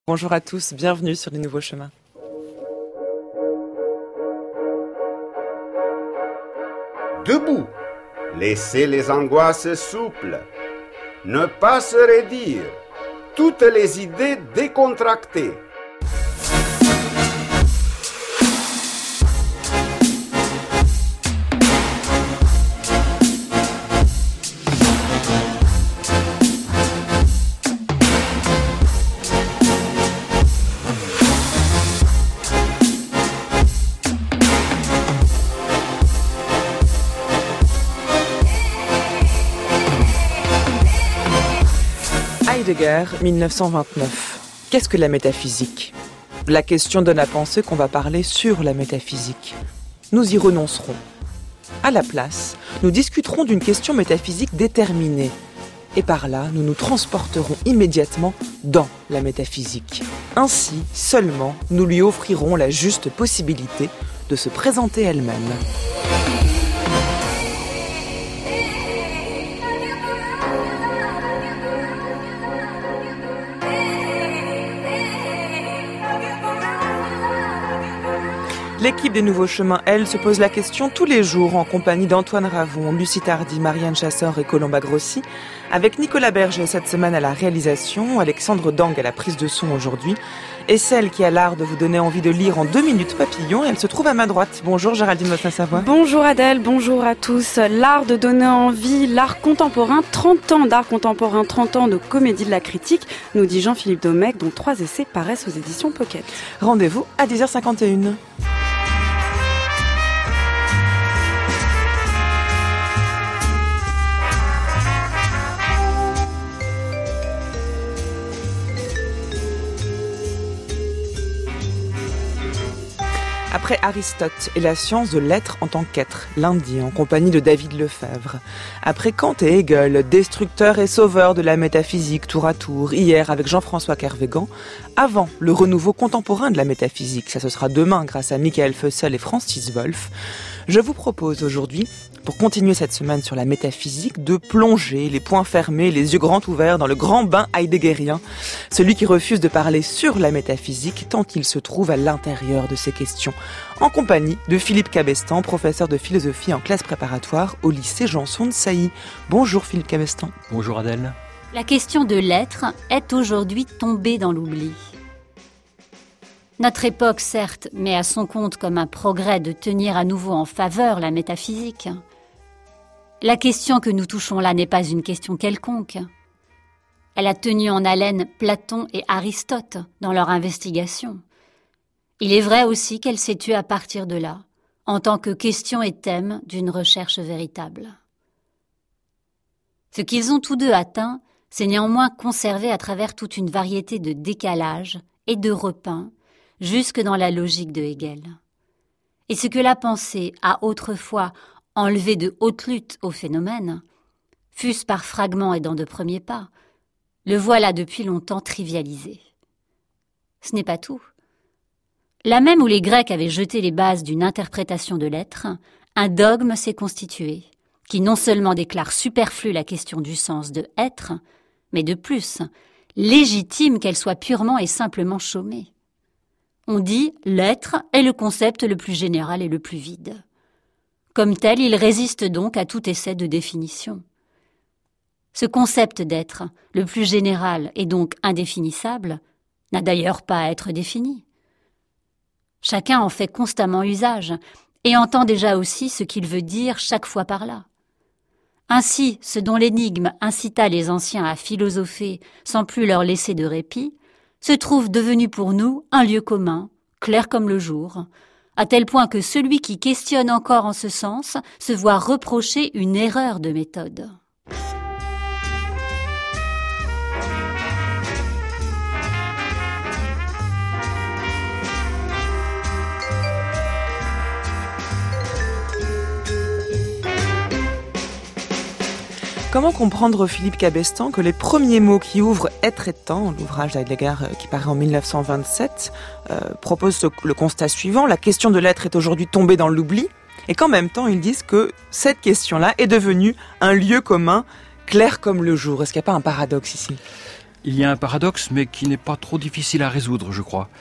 Bonjour à tous, bienvenue sur les nouveaux chemins. Debout, laissez les angoisses souples, ne pas se raidir, toutes les idées décontractées. Heidegger, 1929. Qu'est-ce que la métaphysique ? La question donne à penser qu'on va parler sur la métaphysique. Nous y renoncerons. À la place, nous discuterons d'une question métaphysique déterminée. Et par là, nous nous transporterons immédiatement dans la métaphysique. Ainsi, seulement, nous lui offrirons la juste possibilité de se présenter elle-même. L'équipe des Nouveaux Chemins, elle, se pose la question tous les jours en compagnie d'Antoine Ravon, Lucie Tardy, Marianne Chasseur et Colomba Grossi, avec Nicolas Berger cette semaine à la réalisation, Alexandre Dang à la prise de son aujourd'hui, et celle qui a l'art de vous donner envie de lire en 2 minutes papillon, elle se trouve à ma droite. Bonjour Géraldine Mossin-Savoie. Bonjour Adèle, bonjour à tous. L'art de donner envie, l'art contemporain, 30 ans d'art contemporain, 30 ans de comédie de la critique, nous dit Jean-Philippe Domecq, dont 3 essais paraissent aux éditions Pocket. Rendez-vous à 10h51. Après Aristote et la science de l'être en tant qu'être, lundi en compagnie de David Lefebvre. Après Kant et Hegel, destructeurs et sauveurs de la métaphysique tour à tour, hier avec Jean-François Kervégan, avant le renouveau contemporain de la métaphysique, ça ce sera demain grâce à Michael Fussell et Francis Wolff, je vous propose aujourd'hui, pour continuer cette semaine sur la métaphysique, de plonger les poings fermés, les yeux grands ouverts dans le grand bain heideggerien, celui qui refuse de parler sur la métaphysique tant qu'il se trouve à l'intérieur de ces questions, en compagnie de Philippe Cabestan, professeur de philosophie en classe préparatoire au lycée Janson de Sailly. Bonjour Philippe Cabestan. Bonjour Adèle. La question de l'être est aujourd'hui tombée dans l'oubli. Notre époque, certes, met à son compte comme un progrès de tenir à nouveau en faveur la métaphysique. La question que nous touchons là n'est pas une question quelconque. Elle a tenu en haleine Platon et Aristote dans leur investigation. Il est vrai aussi qu'elle s'est tue à partir de là, en tant que question et thème d'une recherche véritable. Ce qu'ils ont tous deux atteint, c'est néanmoins conservé à travers toute une variété de décalages et de repeints, jusque dans la logique de Hegel. Et ce que la pensée a autrefois enlevé de haute lutte au phénomène, fût-ce par fragments et dans de premiers pas, le voilà depuis longtemps trivialisé. Ce n'est pas tout. Là même où les Grecs avaient jeté les bases d'une interprétation de l'être, un dogme s'est constitué, qui non seulement déclare superflue la question du sens de être, mais de plus, légitime qu'elle soit purement et simplement chômée. On dit « l'être est le concept le plus général et le plus vide ». Comme tel, il résiste donc à tout essai de définition. Ce concept d'être, le plus général et donc indéfinissable, n'a d'ailleurs pas à être défini. Chacun en fait constamment usage et entend déjà aussi ce qu'il veut dire chaque fois par là. Ainsi, ce dont l'énigme incita les anciens à philosopher sans plus leur laisser de répit, se trouve devenu pour nous un lieu commun, clair comme le jour, à tel point que celui qui questionne encore en ce sens se voit reprocher une erreur de méthode. Comment comprendre, Philippe Cabestan, que les premiers mots qui ouvrent « Être et temps », l'ouvrage d'Heidegger qui paraît en 1927, propose le constat suivant: la question de l'être est aujourd'hui tombée dans l'oubli, et qu'en même temps ils disent que cette question-là est devenue un lieu commun, clair comme le jour. Est-ce qu'il n'y a pas un paradoxe ici ? il y a un paradoxe, mais qui n'est pas trop difficile à résoudre, je crois.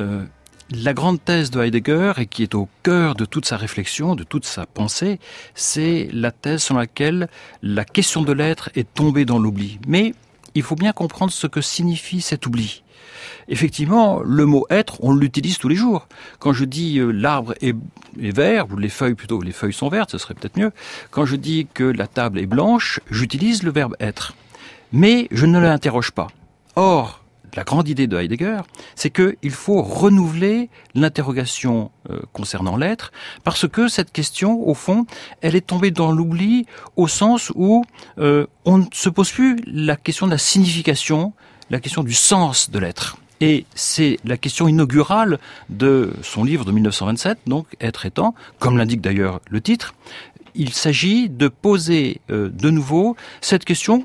La grande thèse de Heidegger, et qui est au cœur de toute sa réflexion, de toute sa pensée, c'est la thèse selon laquelle la question de l'être est tombée dans l'oubli. Mais il faut bien comprendre ce que signifie cet oubli. Effectivement, le mot « être », on l'utilise tous les jours. Quand je dis l'arbre est vert, ou les feuilles sont vertes, ce serait peut-être mieux. Quand je dis que la table est blanche, j'utilise le verbe « être ». Mais je ne l'interroge pas. Or, la grande idée de Heidegger, c'est qu'il faut renouveler l'interrogation concernant l'être, parce que cette question, au fond, elle est tombée dans l'oubli au sens où on ne se pose plus la question de la signification, la question du sens de l'être. Et c'est la question inaugurale de son livre de 1927, donc « Être et temps », comme l'indique d'ailleurs le titre. Il s'agit de poser de nouveau cette question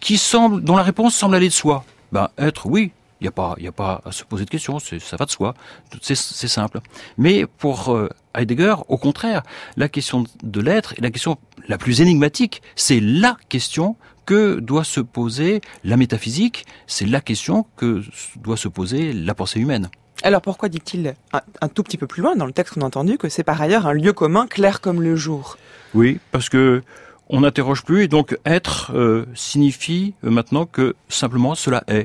dont la réponse semble aller de soi. Être, oui, il n'y a pas à se poser de questions, ça va de soi, c'est simple. Mais pour Heidegger, au contraire, la question de l'être est la question la plus énigmatique. C'est la question que doit se poser la métaphysique, c'est la question que doit se poser la pensée humaine. Alors pourquoi dit-il un tout petit peu plus loin dans le texte qu'on a entendu que c'est par ailleurs un lieu commun clair comme le jour? Oui, parce que on n'interroge plus, et donc être signifie maintenant que simplement cela est.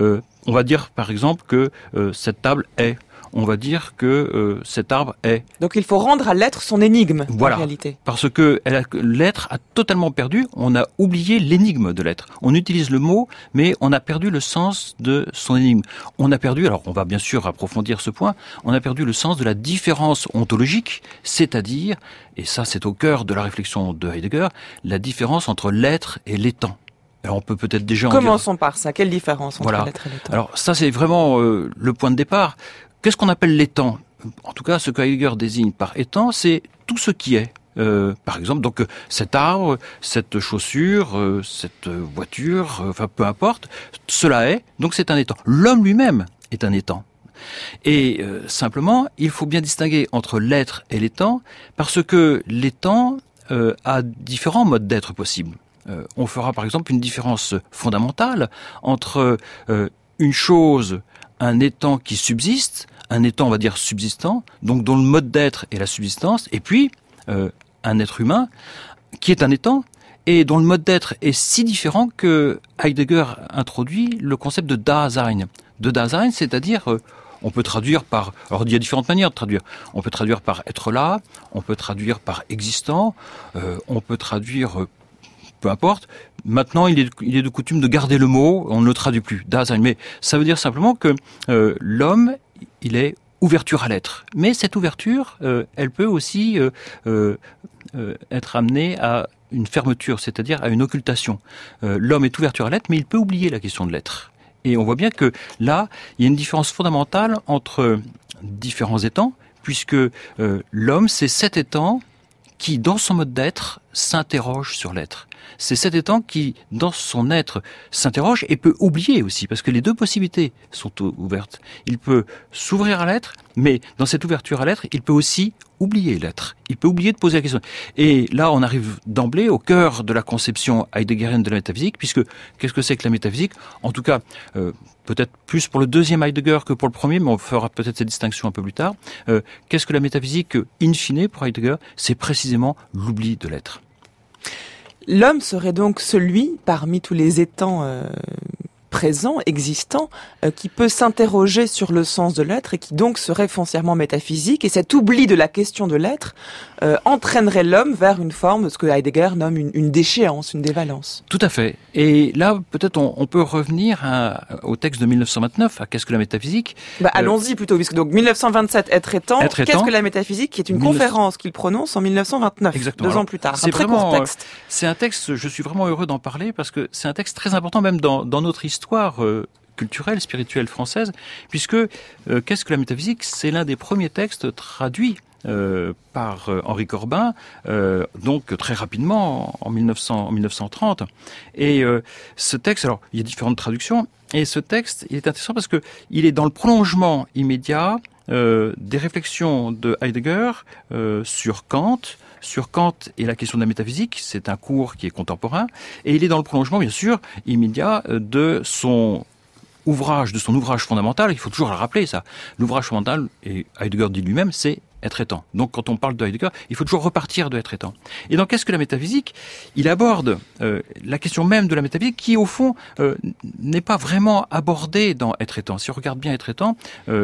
On va dire par exemple que cette table est. On va dire que cet arbre est. Donc il faut rendre à l'être son énigme, voilà, en réalité. Parce que l'être a totalement perdu, on a oublié l'énigme de l'être. On utilise le mot, mais on a perdu le sens de son énigme. On a perdu, alors on va bien sûr approfondir ce point, on a perdu le sens de la différence ontologique, c'est-à-dire, et ça c'est au cœur de la réflexion de Heidegger, la différence entre l'être et l'étant. Alors on peut peut-être déjà Commençons par ça, quelle différence entre l'être et l'étant? Alors ça c'est vraiment le point de départ. Qu'est-ce qu'on appelle l'étant? En tout cas, ce que Heidegger désigne par étant, c'est tout ce qui est. Par exemple, donc cet arbre, cette chaussure, cette voiture, enfin peu importe, cela est, donc c'est un étant. L'homme lui-même est un étant. Et simplement, il faut bien distinguer entre l'être et l'étant, parce que l'étant a différents modes d'être possibles. On fera par exemple une différence fondamentale entre une chose, un étant qui subsiste, un étant on va dire subsistant, donc dont le mode d'être est la subsistance, et puis un être humain qui est un étant et dont le mode d'être est si différent que Heidegger introduit le concept de Dasein. De Dasein, c'est-à-dire on peut traduire par... Alors, il y a différentes manières de traduire. On peut traduire par être là, on peut traduire par existant, on peut traduire... peu importe. Maintenant, il est de coutume de garder le mot, on ne le traduit plus, Dasein. Mais ça veut dire simplement que l'homme, il est ouverture à l'être. Mais cette ouverture, elle peut aussi être amenée à une fermeture, c'est-à-dire à une occultation. L'homme est ouverture à l'être, mais il peut oublier la question de l'être. Et on voit bien que là, il y a une différence fondamentale entre différents étangs, puisque l'homme, c'est cet étang qui, dans son mode d'être, s'interroge sur l'être. C'est cet étang qui, dans son être, s'interroge et peut oublier aussi, parce que les deux possibilités sont ouvertes. Il peut s'ouvrir à l'être, mais dans cette ouverture à l'être, il peut aussi oublier l'être. Il peut oublier de poser la question. Et là, on arrive d'emblée au cœur de la conception heideggerienne de la métaphysique, puisque qu'est-ce que c'est que la métaphysique? En tout cas, peut-être plus pour le deuxième Heidegger que pour le premier, mais on fera peut-être cette distinction un peu plus tard. Qu'est-ce que la métaphysique, in fine, pour Heidegger? C'est précisément l'oubli de l'être. L'homme serait donc celui, parmi tous les étangs présents, existants, qui peut s'interroger sur le sens de l'être et qui donc serait foncièrement métaphysique. Et cet oubli de la question de l'être entraînerait l'homme vers une forme de ce que Heidegger nomme une déchéance, une dévalence. Tout à fait. Et là, peut-être on peut revenir au texte de 1929, à Qu'est-ce que la métaphysique? Allons-y plutôt, puisque donc 1927, Être et temps, Qu'est-ce que la métaphysique, qui est une conférence qu'il prononce en 1929, exactement. 2 ans plus tard. C'est un très court texte. C'est un texte, je suis vraiment heureux d'en parler, parce que c'est un texte très important même dans notre histoire culturelle, spirituelle française, puisque Qu'est-ce que la métaphysique? C'est l'un des premiers textes traduits par Henri Corbin, donc très rapidement en 1930. Et ce texte, alors il y a différentes traductions, et ce texte il est intéressant parce que il est dans le prolongement immédiat des réflexions de Heidegger sur Kant, sur Kant et la question de la métaphysique. C'est un cours qui est contemporain et il est dans le prolongement, bien sûr, immédiat de son ouvrage fondamental. Il faut toujours le rappeler, ça. L'ouvrage fondamental, et Heidegger dit lui-même, c'est Être étant. Donc quand on parle de Heidegger, il faut toujours repartir de Être étant. Et donc qu'est-ce que la métaphysique ? Il aborde la question même de la métaphysique qui, au fond, n'est pas vraiment abordée dans Être étant. Si on regarde bien Être étant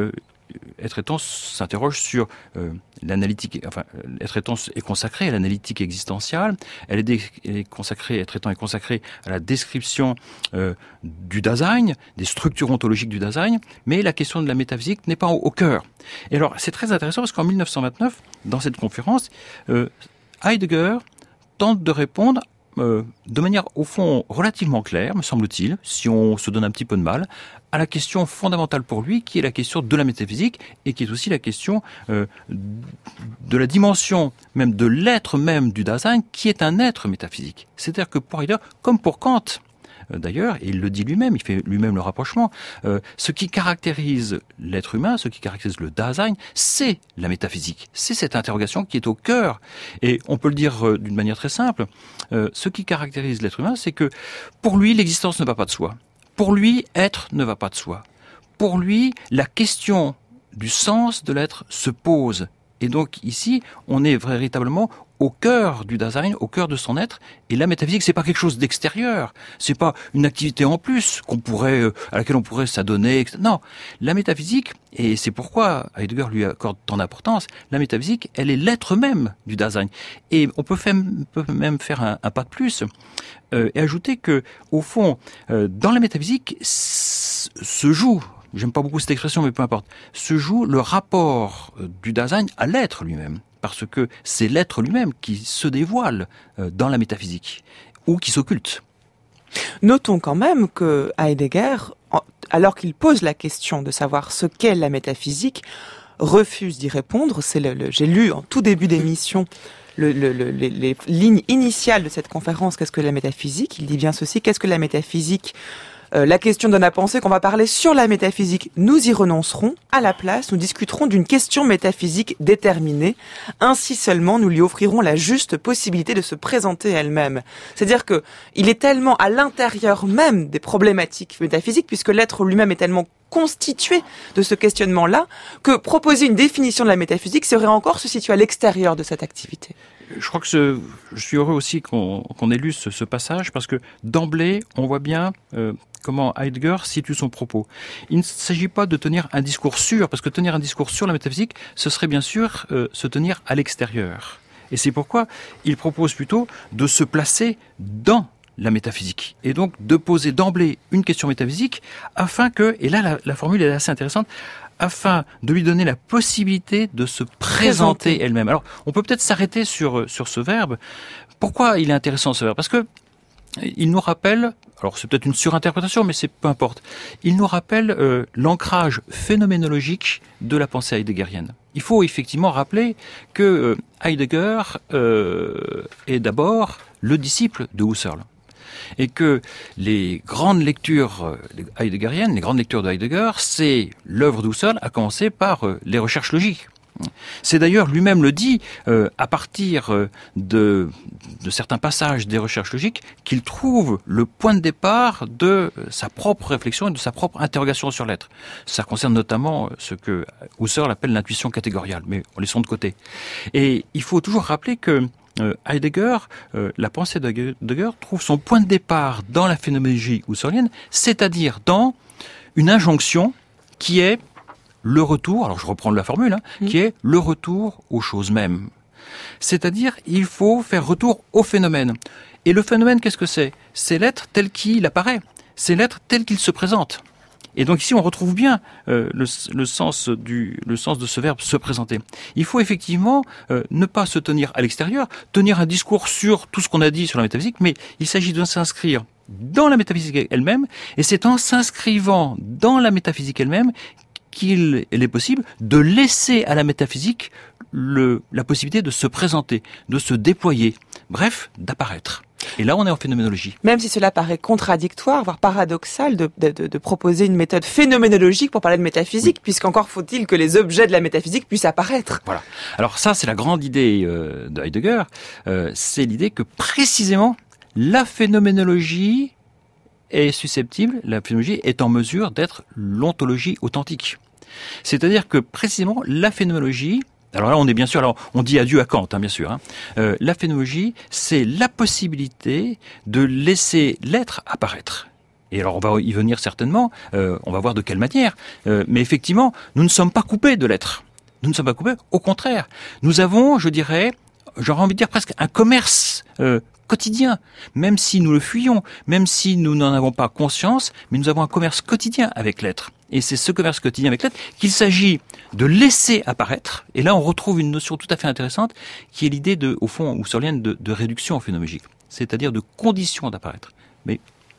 s'interroge sur l'analytique. Enfin, Être étant est consacré à l'analytique existentielle. Être étant est consacré à la description du Dasein, des structures ontologiques du Dasein. Mais la question de la métaphysique n'est pas au cœur. Et alors, c'est très intéressant parce qu'en 1929, dans cette conférence, Heidegger tente de répondre de manière, au fond, relativement claire, me semble-t-il, si on se donne un petit peu de mal, à la question fondamentale pour lui, qui est la question de la métaphysique, et qui est aussi la question de la dimension même de l'être même du Dasein, qui est un être métaphysique. C'est-à-dire que pour Heidegger, comme pour Kant, d'ailleurs, et il le dit lui-même, il fait lui-même le rapprochement, ce qui caractérise l'être humain, ce qui caractérise le Dasein, c'est la métaphysique. C'est cette interrogation qui est au cœur. Et on peut le dire d'une manière très simple, ce qui caractérise l'être humain, c'est que pour lui, l'existence ne va pas de soi. Pour lui, être ne va pas de soi. Pour lui, la question du sens de l'être se pose. Et donc ici, on est véritablement au cœur du Dasein, au cœur de son être. Et la métaphysique, c'est pas quelque chose d'extérieur. C'est pas une activité en plus à laquelle on pourrait s'adonner, etc. Non. La métaphysique, et c'est pourquoi Heidegger lui accorde tant d'importance, la métaphysique, elle est l'être même du Dasein. Et on peut même faire un pas de plus, et ajouter que, au fond, dans la métaphysique, se joue, j'aime pas beaucoup cette expression, mais peu importe, se joue le rapport du Dasein à l'être lui-même. Parce que c'est l'être lui-même qui se dévoile dans la métaphysique, ou qui s'occulte. Notons quand même que Heidegger, alors qu'il pose la question de savoir ce qu'est la métaphysique, refuse d'y répondre. J'ai lu en tout début d'émission les lignes initiales de cette conférence, qu'est-ce que la métaphysique ? Il dit bien ceci, qu'est-ce que la métaphysique ? La question donne à penser qu'on va parler sur la métaphysique. Nous y renoncerons. À la place, nous discuterons d'une question métaphysique déterminée. Ainsi seulement, nous lui offrirons la juste possibilité de se présenter elle-même. C'est-à-dire que il est tellement à l'intérieur même des problématiques métaphysiques, puisque l'être lui-même est tellement constitué de ce questionnement-là, que proposer une définition de la métaphysique serait encore se situer à l'extérieur de cette activité. Je crois que je suis heureux aussi qu'on ait lu ce passage, parce que d'emblée, on voit bien comment Heidegger situe son propos. Il ne s'agit pas de tenir un discours sûr, parce que tenir un discours sur la métaphysique, ce serait bien sûr se tenir à l'extérieur. Et c'est pourquoi il propose plutôt de se placer dans la métaphysique. Et donc de poser d'emblée une question métaphysique afin que, et là la formule est assez intéressante, afin de lui donner la possibilité de se présenter elle-même. Alors on peut peut-être s'arrêter sur ce verbe. Pourquoi il est intéressant ce verbe ? Parce que il nous rappelle, alors c'est peut-être une surinterprétation, mais c'est peu importe, il nous rappelle l'ancrage phénoménologique de la pensée heideggerienne. Il faut effectivement rappeler que Heidegger est d'abord le disciple de Husserl. Et que les grandes lectures heideggeriennes, les grandes lectures de Heidegger, c'est l'œuvre de Husserl, à commencer par les recherches logiques. C'est d'ailleurs, lui-même le dit, à partir de certains passages des recherches logiques, qu'il trouve le point de départ de sa propre réflexion et de sa propre interrogation sur l'être. Ça concerne notamment ce que Husserl appelle l'intuition catégoriale, mais laissons de côté. Et il faut toujours rappeler que Heidegger, la pensée d'Heidegger trouve son point de départ dans la phénoménologie husserlienne, c'est-à-dire dans une injonction qui est le retour, alors je reprends la formule, qui est le retour aux choses mêmes. C'est-à-dire, il faut faire retour au phénomène. Et le phénomène, qu'est-ce que c'est ? C'est l'être tel qu'il apparaît. C'est l'être tel qu'il se présente. Et donc ici, on retrouve bien le sens de ce verbe « se présenter ». Il faut effectivement ne pas se tenir à l'extérieur, tenir un discours sur tout ce qu'on a dit sur la métaphysique, mais il s'agit de s'inscrire dans la métaphysique elle-même, et c'est en s'inscrivant dans la métaphysique elle-même qu'il est possible de laisser à la métaphysique la possibilité de se présenter, de se déployer, bref, d'apparaître. Et là, on est en phénoménologie. Même si cela paraît contradictoire, voire paradoxal, de proposer une méthode phénoménologique pour parler de métaphysique, puisqu'encore faut-il que les objets de la métaphysique puissent apparaître. Voilà. Alors ça, c'est la grande idée de Heidegger. C'est l'idée que précisément, la phénoménologie est susceptible, la phénoménologie est en mesure d'être l'ontologie authentique. C'est-à-dire que précisément, la phénoménologie, alors là, on est bien sûr, alors on dit adieu à Kant, bien sûr. La phénoménologie, c'est la possibilité de laisser l'être apparaître. Et alors, on va y venir certainement, on va voir de quelle manière. Mais effectivement, nous ne sommes pas coupés de l'être. Nous ne sommes pas coupés, au contraire. Nous avons, je dirais, j'aurais envie de dire presque un commerce quotidien, même si nous le fuyons, même si nous n'en avons pas conscience, mais nous avons un commerce quotidien avec l'être. Et c'est ce commerce quotidien avec l'être qu'il s'agit de laisser apparaître. Et là, on retrouve une notion tout à fait intéressante, qui est l'idée de, au fond, husserlienne de réduction phénoménologique, c'est-à-dire de condition d'apparaître. Mais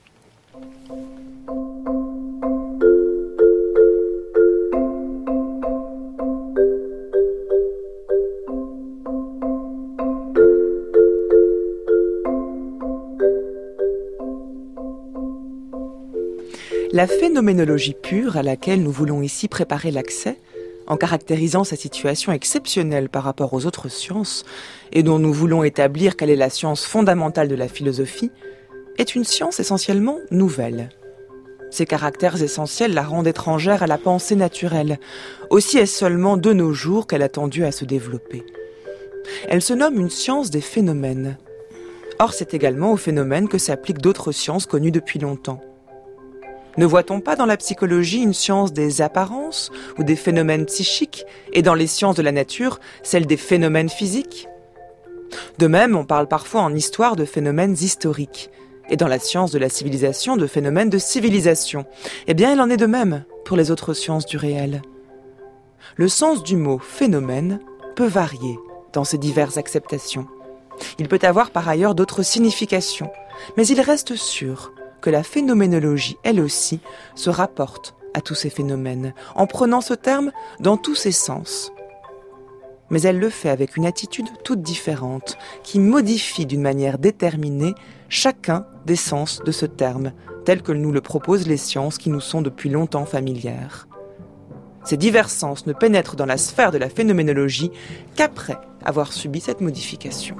La phénoménologie pure à laquelle nous voulons ici préparer l'accès, en caractérisant sa situation exceptionnelle par rapport aux autres sciences, et dont nous voulons établir quelle est la science fondamentale de la philosophie, est une science essentiellement nouvelle. Ses caractères essentiels la rendent étrangère à la pensée naturelle. Aussi est-ce seulement de nos jours qu'elle a tendu à se développer. Elle se nomme une science des phénomènes. Or, c'est également aux phénomènes que s'appliquent d'autres sciences connues depuis longtemps. Ne voit-on pas dans la psychologie une science des apparences ou des phénomènes psychiques, et dans les sciences de la nature, celle des phénomènes physiques ? De même, on parle parfois en histoire de phénomènes historiques, et dans la science de la civilisation de phénomènes de civilisation. Eh bien, il en est de même pour les autres sciences du réel. Le sens du mot « phénomène » peut varier dans ces diverses acceptations. Il peut avoir par ailleurs d'autres significations, mais il reste sûr que la phénoménologie, elle aussi, se rapporte à tous ces phénomènes, en prenant ce terme dans tous ses sens. Mais elle le fait avec une attitude toute différente, qui modifie d'une manière déterminée chacun des sens de ce terme, tel que nous le proposent les sciences qui nous sont depuis longtemps familières. Ces divers sens ne pénètrent dans la sphère de la phénoménologie qu'après avoir subi cette modification.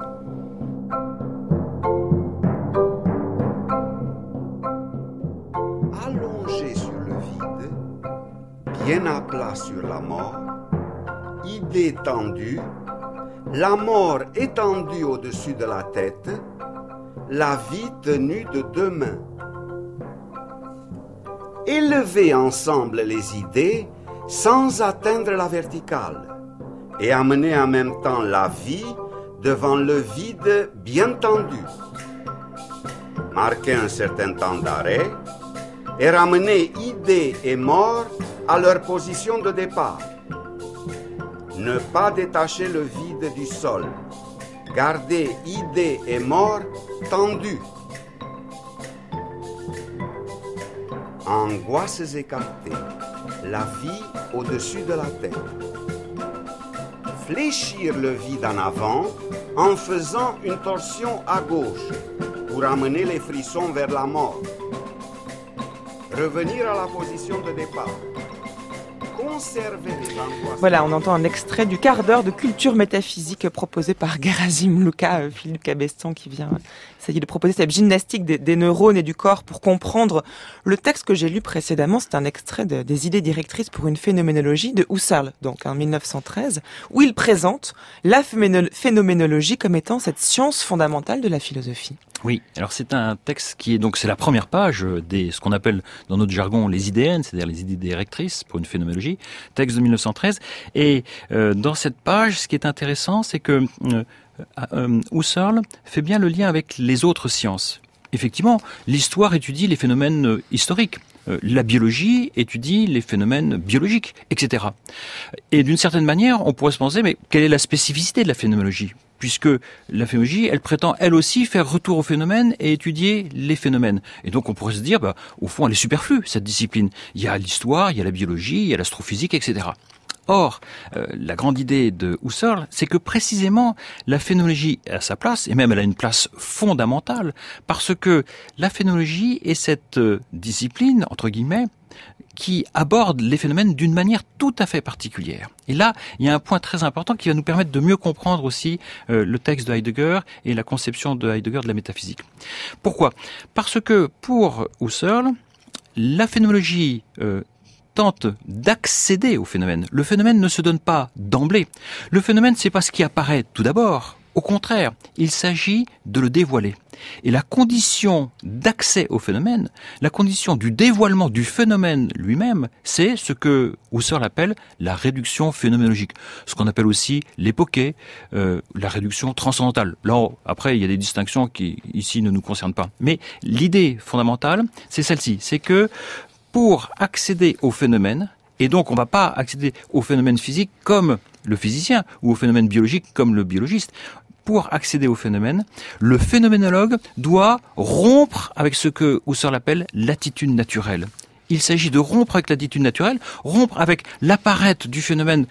Allongé sur le vide, bien à plat sur la mort, idée tendue, la mort étendue au-dessus de la tête, la vie tenue de deux mains. Élever ensemble les idées sans atteindre la verticale et amener en même temps la vie devant le vide bien tendu. Marquer un certain temps d'arrêt et ramener idées et mort à leur position de départ. Ne pas détacher le vide du sol. Garder idées et mort tendues. Angoisses écartées. La vie au-dessus de la tête. Fléchir le vide en avant en faisant une torsion à gauche pour amener les frissons vers la mort. Revenir à la position de départ. Conserver les angoisses. Voilà, on entend un extrait du quart d'heure de culture métaphysique proposé par Gerasim Luca, Philippe Cabestan, qui vient essayer de proposer cette gymnastique des neurones et du corps pour comprendre le texte que j'ai lu précédemment. C'est un extrait des idées directrices pour une phénoménologie de Husserl, donc en 1913, où il présente la phénoménologie comme étant cette science fondamentale de la philosophie. Oui, alors c'est un texte qui est donc c'est la première page des ce qu'on appelle dans notre jargon les IDN, c'est-à-dire les idées directrices pour une phénoménologie, texte de 1913. Et dans cette page, ce qui est intéressant, c'est que Husserl fait bien le lien avec les autres sciences. Effectivement, l'histoire étudie les phénomènes historiques. La biologie étudie les phénomènes biologiques, etc. Et d'une certaine manière, on pourrait se penser, mais quelle est la spécificité de la phénoménologie ? Puisque la phénoménologie, elle prétend elle aussi faire retour aux phénomènes et étudier les phénomènes. Et donc on pourrait se dire, au fond, elle est superflue, cette discipline. Il y a l'histoire, il y a la biologie, il y a l'astrophysique, etc. Or, la grande idée de Husserl, c'est que précisément la phénoménologie a sa place, et même elle a une place fondamentale, parce que la phénoménologie est cette discipline, entre guillemets, qui aborde les phénomènes d'une manière tout à fait particulière. Et là, il y a un point très important qui va nous permettre de mieux comprendre aussi le texte de Heidegger et la conception de Heidegger de la métaphysique. Pourquoi ? Parce que pour Husserl, la phénoménologie tente d'accéder au phénomène. Le phénomène ne se donne pas d'emblée. Le phénomène, c'est pas ce qui apparaît tout d'abord. Au contraire, il s'agit de le dévoiler. Et la condition d'accès au phénomène, la condition du dévoilement du phénomène lui-même, c'est ce que Husserl appelle la réduction phénoménologique. Ce qu'on appelle aussi l'époquée, la réduction transcendantale. Là, après, il y a des distinctions qui, ici, ne nous concernent pas. Mais l'idée fondamentale, c'est celle-ci. C'est que pour accéder au phénomène, et donc on ne va pas accéder au phénomène physique comme le physicien, ou au phénomène biologique comme le biologiste. Pour accéder au phénomène, le phénoménologue doit rompre avec ce que Husserl appelle l'attitude naturelle. Il s'agit de rompre avec l'attitude naturelle, rompre avec l'apparaître du phénomène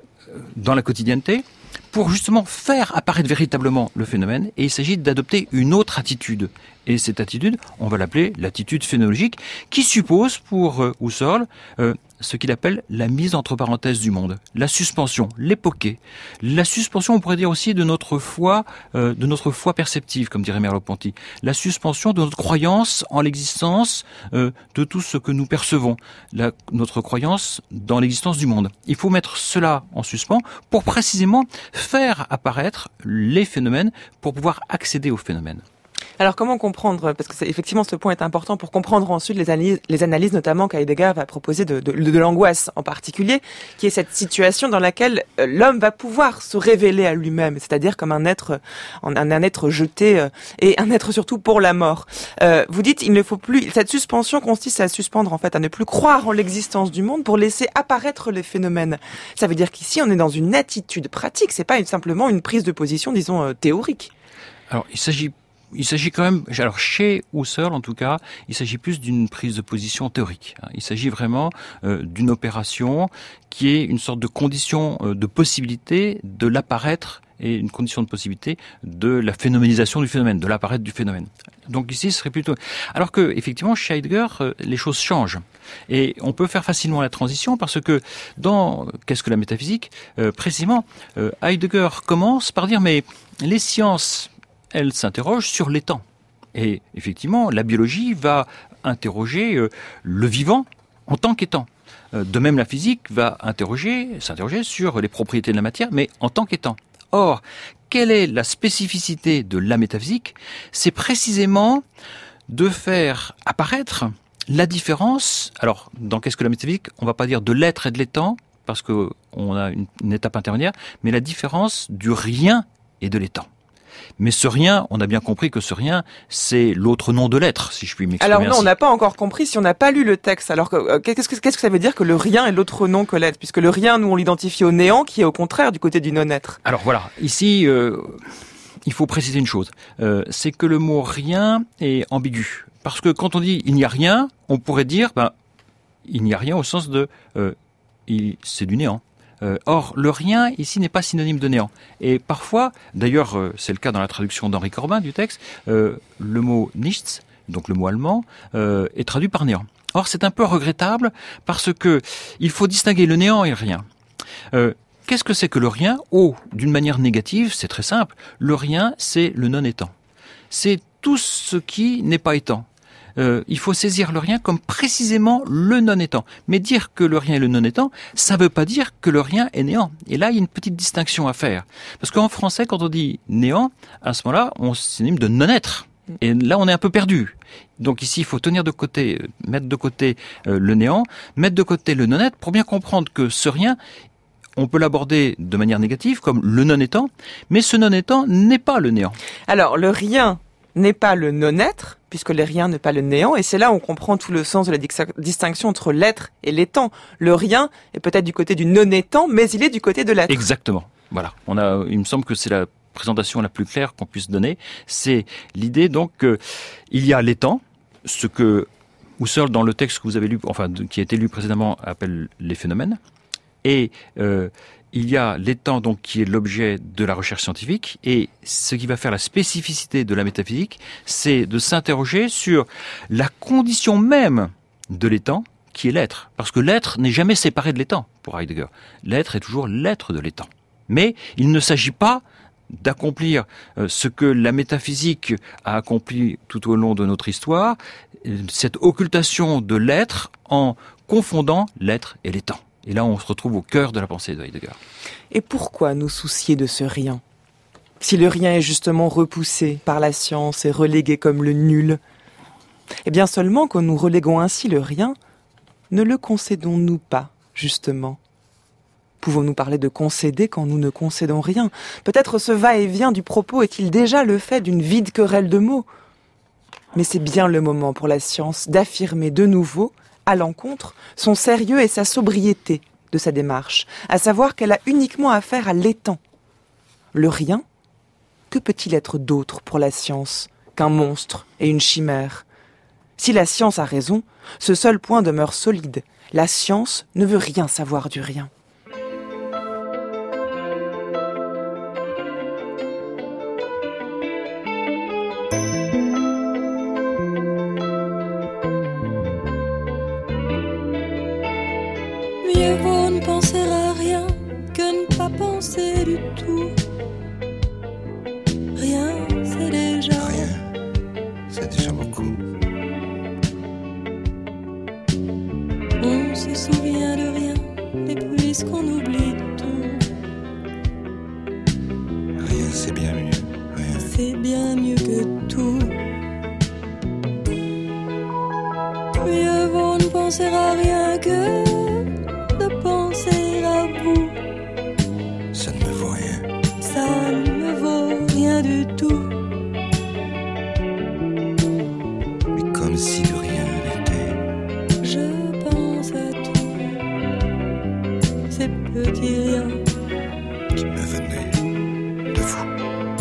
dans la quotidienneté, pour justement faire apparaître véritablement le phénomène, et il s'agit d'adopter une autre attitude. Et cette attitude, on va l'appeler l'attitude phénoménologique, qui suppose pour Husserl ce qu'il appelle la mise entre parenthèses du monde, la suspension, l'époquée. La suspension, on pourrait dire aussi de notre foi perceptive, comme dirait Merleau-Ponty. La suspension de notre croyance en l'existence de tout ce que nous percevons, notre croyance dans l'existence du monde. Il faut mettre cela en suspens pour précisément faire apparaître les phénomènes, pour pouvoir accéder aux phénomènes. Alors comment comprendre, parce que effectivement ce point est important pour comprendre ensuite les analyses notamment qu'Heidegger va proposer de l'angoisse en particulier, qui est cette situation dans laquelle l'homme va pouvoir se révéler à lui-même, c'est-à-dire comme un être jeté et un être surtout pour la mort. Vous dites il ne faut plus, cette suspension consiste à suspendre en fait, à ne plus croire en l'existence du monde pour laisser apparaître les phénomènes. Ça veut dire qu'ici on est dans une attitude pratique, c'est pas simplement une prise de position disons théorique. Alors il s'agit quand même, alors chez Husserl en tout cas, il s'agit plus d'une prise de position théorique. Il s'agit vraiment d'une opération qui est une sorte de condition de possibilité de l'apparaître et une condition de possibilité de la phénoménisation du phénomène, de l'apparaître du phénomène. Donc ici, ce serait plutôt... Alors que, effectivement, chez Heidegger, les choses changent. Et on peut faire facilement la transition parce que dans Qu'est-ce que la métaphysique, précisément, Heidegger commence par dire, mais les sciences... elle s'interroge sur les temps. Et effectivement, la biologie va interroger le vivant en tant qu'étant. De même, la physique va s'interroger sur les propriétés de la matière, mais en tant qu'étant. Or, quelle est la spécificité de la métaphysique ? C'est précisément de faire apparaître la différence. Alors, dans Qu'est-ce que la métaphysique ? On ne va pas dire de l'être et de l'étant, parce qu'on a une étape intermédiaire, mais la différence du rien et de l'étant. Mais ce rien, on a bien compris que ce rien, c'est l'autre nom de l'être, si je puis m'exprimer ainsi. Alors non, on n'a pas encore compris si on n'a pas lu le texte. Alors qu'est-ce que ça veut dire que le rien est l'autre nom que l'être ? Puisque le rien, nous, on l'identifie au néant, qui est au contraire du côté du non-être. Alors voilà, ici, il faut préciser une chose. C'est que le mot rien est ambigu. Parce que quand on dit il n'y a rien, on pourrait dire il n'y a rien au sens de c'est du néant. Or, le rien, ici, n'est pas synonyme de néant. Et parfois, d'ailleurs, c'est le cas dans la traduction d'Henri Corbin du texte, le mot nichts, donc le mot allemand, est traduit par néant. Or, c'est un peu regrettable parce que il faut distinguer le néant et le rien. Qu'est-ce que c'est que le rien ? D'une manière négative, c'est très simple. Le rien, c'est le non-étant. C'est tout ce qui n'est pas étant. Il faut saisir le rien comme précisément le non-étant. Mais dire que le rien est le non-étant, ça ne veut pas dire que le rien est néant. Et là, il y a une petite distinction à faire. Parce qu'en français, quand on dit néant, à ce moment-là, on synonyme de non-être. Et là, on est un peu perdu. Donc ici, il faut mettre de côté le néant, mettre de côté le non-être, pour bien comprendre que ce rien, on peut l'aborder de manière négative, comme le non-étant, mais ce non-étant n'est pas le néant. Alors, le rien n'est pas le non-être, puisque le rien n'est pas le néant, et c'est là où on comprend tout le sens de la distinction entre l'être et l'étant. Le rien est peut-être du côté du non-étant, mais il est du côté de l'être. Exactement. Voilà. Il me semble que c'est la présentation la plus claire qu'on puisse donner. C'est l'idée donc qu'il y a l'étant, ce que Husserl dans le texte que vous avez lu, qui a été lu précédemment, appelle les phénomènes, Et il y a l'étang donc qui est l'objet de la recherche scientifique, et ce qui va faire la spécificité de la métaphysique, c'est de s'interroger sur la condition même de l'étang, qui est l'être. Parce que l'être n'est jamais séparé de l'étang, pour Heidegger. L'être est toujours l'être de l'étang. Mais il ne s'agit pas d'accomplir ce que la métaphysique a accompli tout au long de notre histoire, cette occultation de l'être en confondant l'être et l'étang. Et là, on se retrouve au cœur de la pensée de Heidegger. Et pourquoi nous soucier de ce rien ? Si le rien est justement repoussé par la science et relégué comme le nul, eh bien seulement quand nous reléguons ainsi le rien, ne le concédons-nous pas, justement ? Pouvons-nous parler de concéder quand nous ne concédons rien ? Peut-être ce va-et-vient du propos est-il déjà le fait d'une vide querelle de mots ? Mais c'est bien le moment pour la science d'affirmer de nouveau, à l'encontre, son sérieux et sa sobriété de sa démarche, à savoir qu'elle a uniquement affaire à l'étang. Le rien, que peut-il être d'autre pour la science qu'un monstre et une chimère ? Si la science a raison, ce seul point demeure solide. La science ne veut rien savoir du rien. Mieux vaut ne penser à rien que ne pas penser du tout. Rien, c'est déjà... Rien, c'est déjà beaucoup. On se souvient de rien, et puisqu'on oublie tout, Rien, c'est bien mieux. Rien. c'est bien mieux que tout. Mieux vaut ne penser à rien que de penser à vous. Ça ne me vaut rien. Ça ne me vaut rien du tout. Mais comme si de rien n'était. Je pense à tout. Ces petits riens. Qui me venait de vous.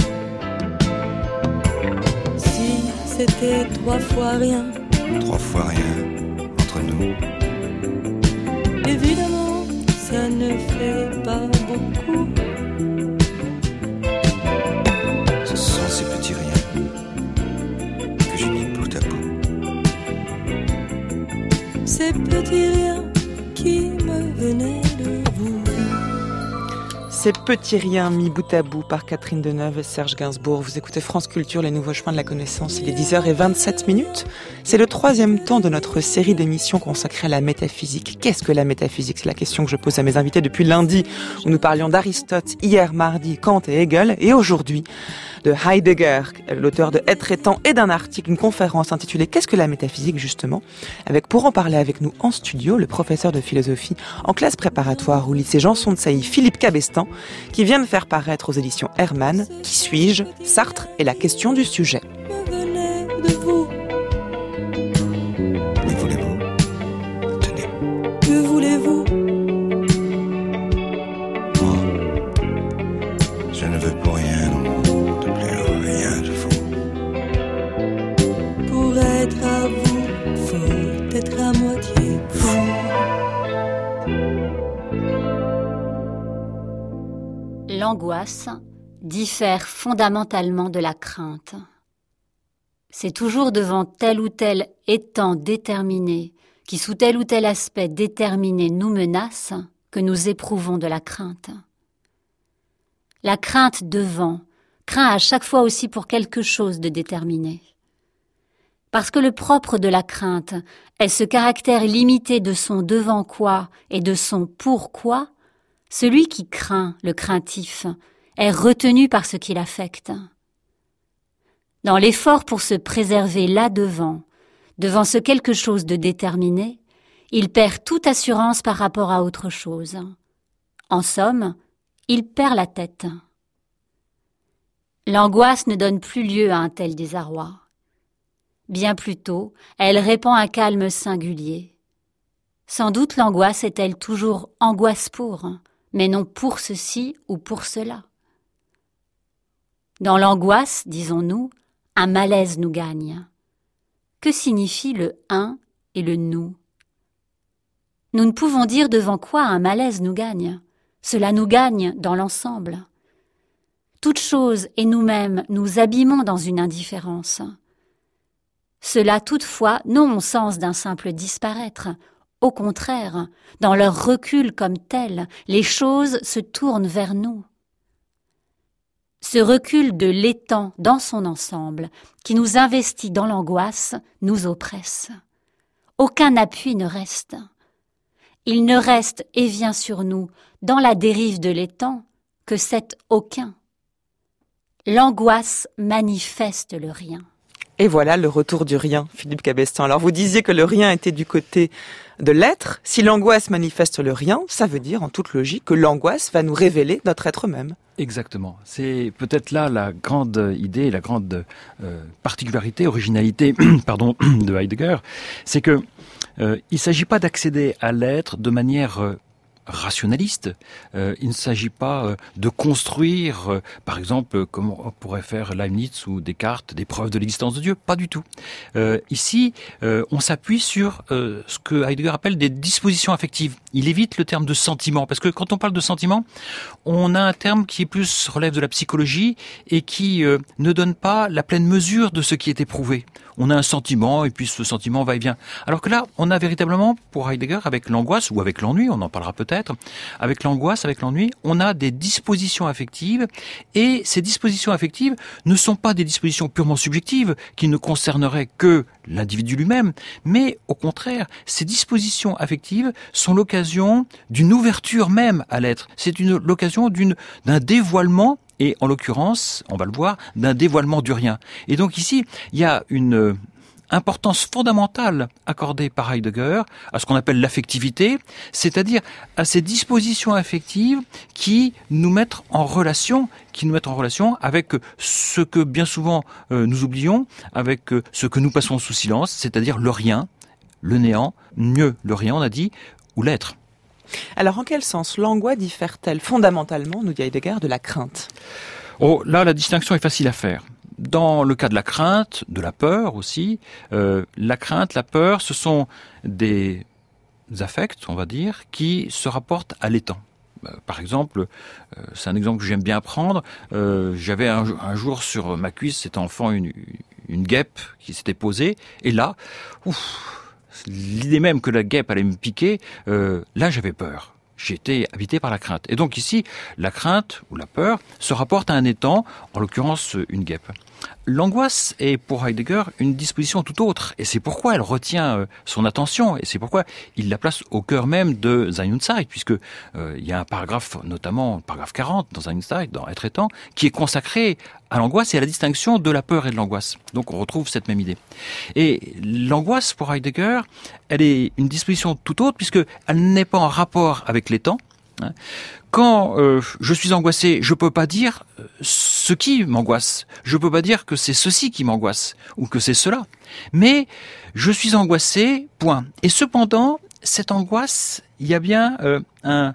Si c'était 3 fois rien, 3 fois rien entre nous. évidemment, ça ne fait pas beaucoup. Ce sont ces petits riens que j'unis bout à bout. Ces petits riens qui me venaient de vous. Ces petits riens mis bout à bout par Catherine Deneuve et Serge Gainsbourg. Vous écoutez France Culture, les nouveaux chemins de la connaissance. Il est 10h27. C'est le 3e temps de notre série d'émissions consacrée à la métaphysique. Qu'est-ce que la métaphysique ? C'est la question que je pose à mes invités depuis lundi, où nous parlions d'Aristote, hier mardi, Kant et Hegel, et aujourd'hui de Heidegger, l'auteur de Être et temps, et d'un article, une conférence intitulée Qu'est-ce que la métaphysique, justement, avec, pour en parler avec nous en studio, le professeur de philosophie en classe préparatoire au lycée Janson de Sailly, Philippe Cabestan, qui vient de faire paraître aux éditions Hermann Qui suis-je ? Sartre et la question du sujet. Me venaient de vous. Mais voulez-vous ? Tenez, Que voulez-vous ? moi, je ne veux pour rien au monde, plus rien de vous. Pour être à vous, faut être à moitié fou. L'angoisse diffère fondamentalement de la crainte. C'est toujours devant tel ou tel étang déterminé, qui sous tel ou tel aspect déterminé nous menace, que nous éprouvons de la crainte. La crainte devant craint à chaque fois aussi pour quelque chose de déterminé. Parce que le propre de la crainte est ce caractère limité de son devant quoi et de son pourquoi, celui qui craint, le craintif, est retenu par ce qui l'affecte. Dans l'effort pour se préserver là devant ce quelque chose de déterminé, il perd toute assurance par rapport à autre chose. En somme, il perd la tête. L'angoisse ne donne plus lieu à un tel désarroi. Bien plutôt, elle répand un calme singulier. Sans doute l'angoisse est-elle toujours angoisse pour, mais non pour ceci ou pour cela. Dans l'angoisse, disons-nous, un malaise nous gagne. Que signifie le « un » et le « nous » ? Nous ne pouvons dire devant quoi un malaise nous gagne. Cela nous gagne dans l'ensemble. Toute chose et nous-mêmes nous abîmons dans une indifférence. Cela toutefois non au sens d'un simple disparaître. Au contraire, dans leur recul comme tel, les choses se tournent vers nous. Ce recul de l'étang dans son ensemble, qui nous investit dans l'angoisse, nous oppresse. Aucun appui ne reste. Il ne reste et vient sur nous, dans la dérive de l'étang, que cet aucun. L'angoisse manifeste le rien. Et voilà le retour du rien, Philippe Cabestan. Alors vous disiez que le rien était du côté de l'être. Si l'angoisse manifeste le rien, ça veut dire en toute logique que l'angoisse va nous révéler notre être même. Exactement. C'est peut-être là la grande idée, la grande particularité, originalité de Heidegger. C'est que il ne s'agit pas d'accéder à l'être de manière rationaliste. Il ne s'agit pas de construire, par exemple, comme on pourrait faire Leibniz ou Descartes, des preuves de l'existence de Dieu. Pas du tout. Ici, on s'appuie sur ce que Heidegger appelle des dispositions affectives. Il évite le terme de sentiment, parce que quand on parle de sentiment, on a un terme qui plus relève de la psychologie et qui ne donne pas la pleine mesure de ce qui est éprouvé. On a un sentiment et puis ce sentiment va et vient. Alors que là, on a véritablement, pour Heidegger, avec l'angoisse ou avec l'ennui, on en parlera peut-être, avec l'angoisse, avec l'ennui, on a des dispositions affectives et ces dispositions affectives ne sont pas des dispositions purement subjectives qui ne concerneraient que l'individu lui-même, mais au contraire, ces dispositions affectives sont l'occasion d'une ouverture même à l'être. C'est l'occasion d'un dévoilement. Et en l'occurrence, on va le voir, d'un dévoilement du rien. Et donc ici, il y a une importance fondamentale accordée par Heidegger à ce qu'on appelle l'affectivité, c'est-à-dire à ces dispositions affectives qui nous mettent en relation avec ce que bien souvent nous oublions, avec ce que nous passons sous silence, c'est-à-dire le rien, le néant, mieux le rien, on a dit, ou l'être. Alors, en quel sens l'angoisse diffère-t-elle fondamentalement, nous dit Heidegger, de la crainte ? Oh, là, la distinction est facile à faire. Dans le cas de la crainte, de la peur aussi, la crainte, la peur, ce sont des affects, on va dire, qui se rapportent à l'étang. Par exemple, c'est un exemple que j'aime bien prendre, j'avais un jour sur ma cuisse, cet enfant, une guêpe qui s'était posée, et là, l'idée même que la guêpe allait me piquer, là j'avais peur. J'étais habité par la crainte. Et donc ici, la crainte ou la peur se rapporte à un étang, en l'occurrence une guêpe. L'angoisse est pour Heidegger une disposition tout autre, et c'est pourquoi elle retient son attention, et c'est pourquoi il la place au cœur même de Sein und Zeit, puisque il y a un paragraphe, notamment le paragraphe 40 dans Sein und Zeit, dans Être et Temps, qui est consacré à l'angoisse et à la distinction de la peur et de l'angoisse. Donc on retrouve cette même idée. Et l'angoisse pour Heidegger, elle est une disposition tout autre, puisque elle n'est pas en rapport avec les temps. Quand je suis angoissé, je peux pas dire ce qui m'angoisse. Je peux pas dire que c'est ceci qui m'angoisse ou que c'est cela. Mais je suis angoissé, point. Et cependant, cette angoisse, il y a bien un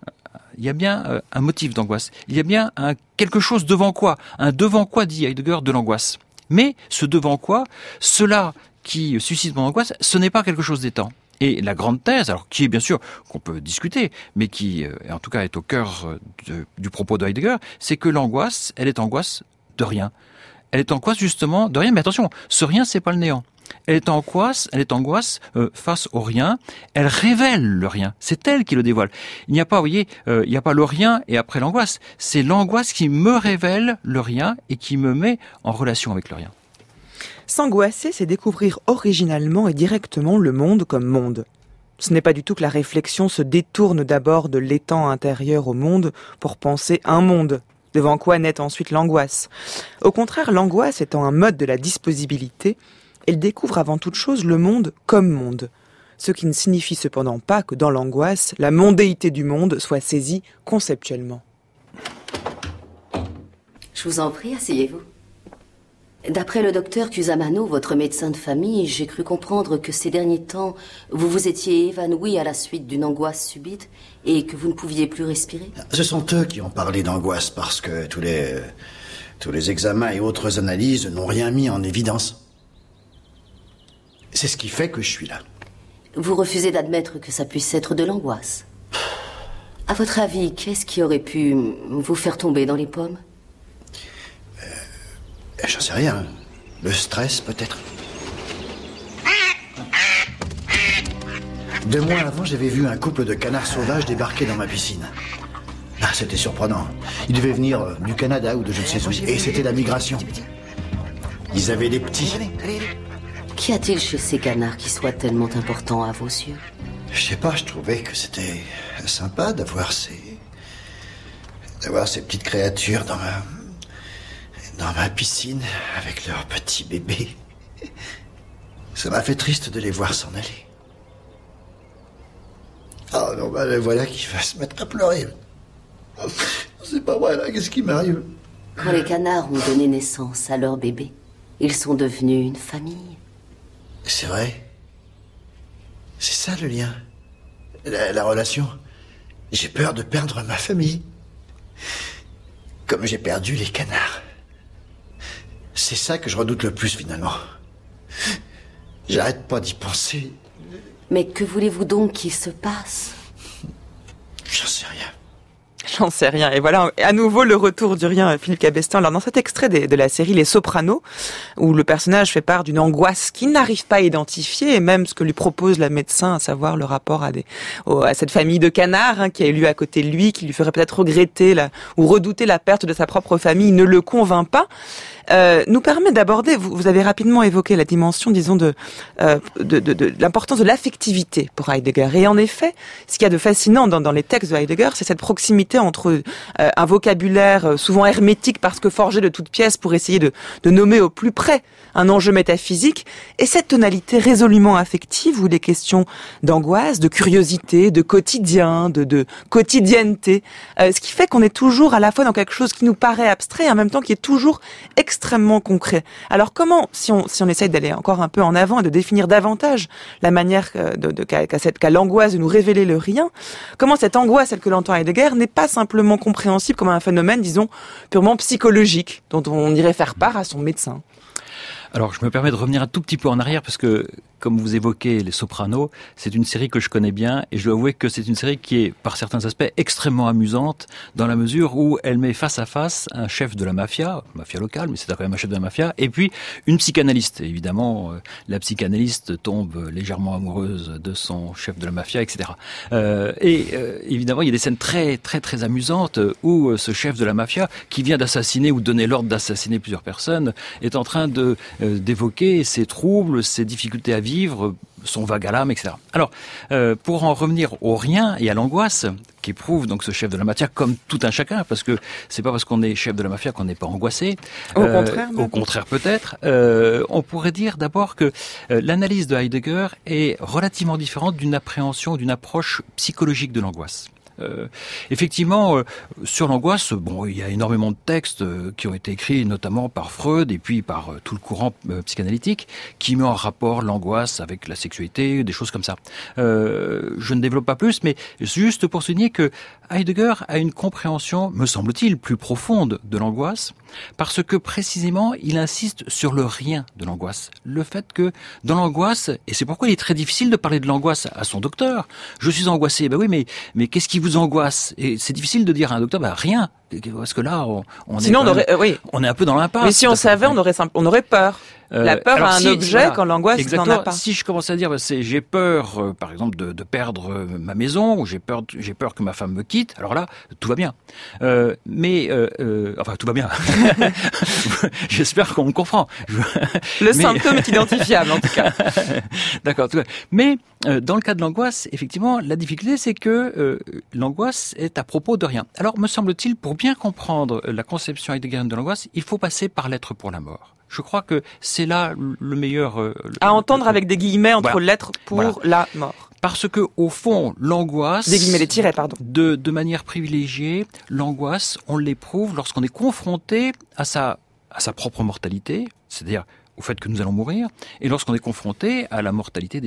motif d'angoisse. Il y a bien quelque chose devant quoi. Un devant quoi, dit Heidegger, de l'angoisse. Mais ce devant quoi, cela qui suscite mon angoisse, ce n'est pas quelque chose d'étant. Et la grande thèse, alors qui est bien sûr qu'on peut discuter, mais qui en tout cas est au cœur du propos de Heidegger, c'est que l'angoisse, elle est angoisse de rien. Elle est angoisse justement de rien, mais attention, ce rien c'est pas le néant. Elle est angoisse face au rien, elle révèle le rien, c'est elle qui le dévoile. Il n'y a pas, vous voyez, il n'y a pas le rien et après l'angoisse, c'est l'angoisse qui me révèle le rien et qui me met en relation avec le rien. S'angoisser, c'est découvrir originalement et directement le monde comme monde. Ce n'est pas du tout que la réflexion se détourne d'abord de l'étang intérieur au monde pour penser un monde, devant quoi naît ensuite l'angoisse. Au contraire, l'angoisse étant un mode de la disposibilité, elle découvre avant toute chose le monde comme monde. Ce qui ne signifie cependant pas que dans l'angoisse, la mondéité du monde soit saisie conceptuellement. Je vous en prie, asseyez-vous. D'après le docteur Cusamano, votre médecin de famille, j'ai cru comprendre que ces derniers temps, vous vous étiez évanoui à la suite d'une angoisse subite et que vous ne pouviez plus respirer. Ce sont eux qui ont parlé d'angoisse parce que tous les examens et autres analyses n'ont rien mis en évidence. C'est ce qui fait que je suis là. Vous refusez d'admettre que ça puisse être de l'angoisse. À votre avis, qu'est-ce qui aurait pu vous faire tomber dans les pommes? J'en sais rien. Le stress, peut-être. 2 mois avant, j'avais vu un couple de canards sauvages débarquer dans ma piscine. Ah, c'était surprenant. Ils devaient venir du Canada ou de je ne sais où. Et c'était la migration. Ils avaient des petits. Qu'y a-t-il chez ces canards qui soit tellement important à vos yeux? Je sais pas, je trouvais que c'était sympa d'avoir ces petites créatures dans ma piscine avec leurs petits bébés. Ça m'a fait triste de les voir s'en aller. Oh non, bah le voilà qui va se mettre à pleurer. C'est pas vrai là, qu'est-ce qui m'arrive? Quand les canards ont donné naissance à leurs bébés, ils sont devenus une famille. C'est vrai. C'est ça le lien. La relation. J'ai peur de perdre ma famille. Comme j'ai perdu les canards. C'est ça que je redoute le plus finalement. J'arrête pas d'y penser. Mais que voulez-vous donc qu'il se passe? J'en sais rien. J'en sais rien. Et voilà, à nouveau, le retour du rien, Philippe Cabestan. Alors, dans cet extrait de la série Les Sopranos, où le personnage fait part d'une angoisse qu'il n'arrive pas à identifier, et même ce que lui propose la médecin, à savoir le rapport à cette famille de canards, qui a eu lieu à côté de lui, qui lui ferait peut-être regretter ou redouter la perte de sa propre famille, ne le convainc pas. Nous permet d'aborder, vous avez rapidement évoqué la dimension, disons, de l'importance de l'affectivité pour Heidegger. Et en effet, ce qu'il y a de fascinant dans les textes de Heidegger, c'est cette proximité entre un vocabulaire souvent hermétique parce que forgé de toutes pièces pour essayer de nommer au plus près un enjeu métaphysique, et cette tonalité résolument affective où les questions d'angoisse, de curiosité, de quotidien, de quotidienneté, ce qui fait qu'on est toujours à la fois dans quelque chose qui nous paraît abstrait et en même temps qui est toujours extrêmement concret. Alors comment, si on essaye d'aller encore un peu en avant et de définir davantage la manière qu'a l'angoisse de nous révéler le rien, comment cette angoisse, celle que l'entend Heidegger, n'est pas simplement compréhensible comme un phénomène, disons, purement psychologique, dont on irait faire part à son médecin? Alors, je me permets de revenir un tout petit peu en arrière parce que, comme vous évoquez Les Sopranos, c'est une série que je connais bien et je dois avouer que c'est une série qui est, par certains aspects, extrêmement amusante dans la mesure où elle met face à face un chef de la mafia locale, mais c'est quand même un chef de la mafia, et puis une psychanalyste. Et évidemment, la psychanalyste tombe légèrement amoureuse de son chef de la mafia, etc. Évidemment, il y a des scènes très, très, très amusantes où ce chef de la mafia, qui vient d'assassiner ou donner l'ordre d'assassiner plusieurs personnes, est en train d'évoquer ses troubles, ses difficultés à vivre, son vague à l'âme, etc. Alors, pour en revenir au rien et à l'angoisse qu'éprouve donc ce chef de la mafia, comme tout un chacun, parce que c'est pas parce qu'on est chef de la mafia qu'on n'est pas angoissé. Au contraire peut-être. On pourrait dire d'abord que l'analyse de Heidegger est relativement différente d'une appréhension, d'une approche psychologique de l'angoisse. Effectivement, sur l'angoisse, il y a énormément de textes qui ont été écrits notamment par Freud et puis par tout le courant psychanalytique qui met en rapport l'angoisse avec la sexualité, des choses comme ça. Je ne développe pas plus, mais juste pour souligner que Heidegger a une compréhension, me semble-t-il, plus profonde de l'angoisse, parce que précisément, il insiste sur le rien de l'angoisse. Le fait que dans l'angoisse, et c'est pourquoi il est très difficile de parler de l'angoisse à son docteur. Je suis angoissé, oui, mais qu'est-ce qui vous angoisse? Et c'est difficile de dire à un docteur, rien. Parce que là, on est un peu dans l'impasse. Mais si on savait, on aurait peur. La peur à un objet quand l'angoisse n'en a pas. Si je commence à dire, j'ai peur, par exemple, de perdre ma maison, ou j'ai peur que ma femme me quitte, alors là, tout va bien. Tout va bien. J'espère qu'on me comprend. Le symptôme est identifiable, en tout cas. D'accord. Mais dans le cas de l'angoisse, effectivement, la difficulté, c'est que l'angoisse est à propos de rien. Alors, me semble-t-il, pour bien comprendre la conception heideggerienne de l'angoisse, il faut passer par l'être pour la mort. Je crois que c'est là le meilleur... à entendre avec des guillemets entre l'être pour la mort. Parce que, au fond, l'angoisse... Des guillemets, les tirets, pardon. De manière privilégiée, l'angoisse, on l'éprouve lorsqu'on est confronté à sa propre mortalité, c'est-à-dire au fait que nous allons mourir, et lorsqu'on est confronté à la mortalité des siens.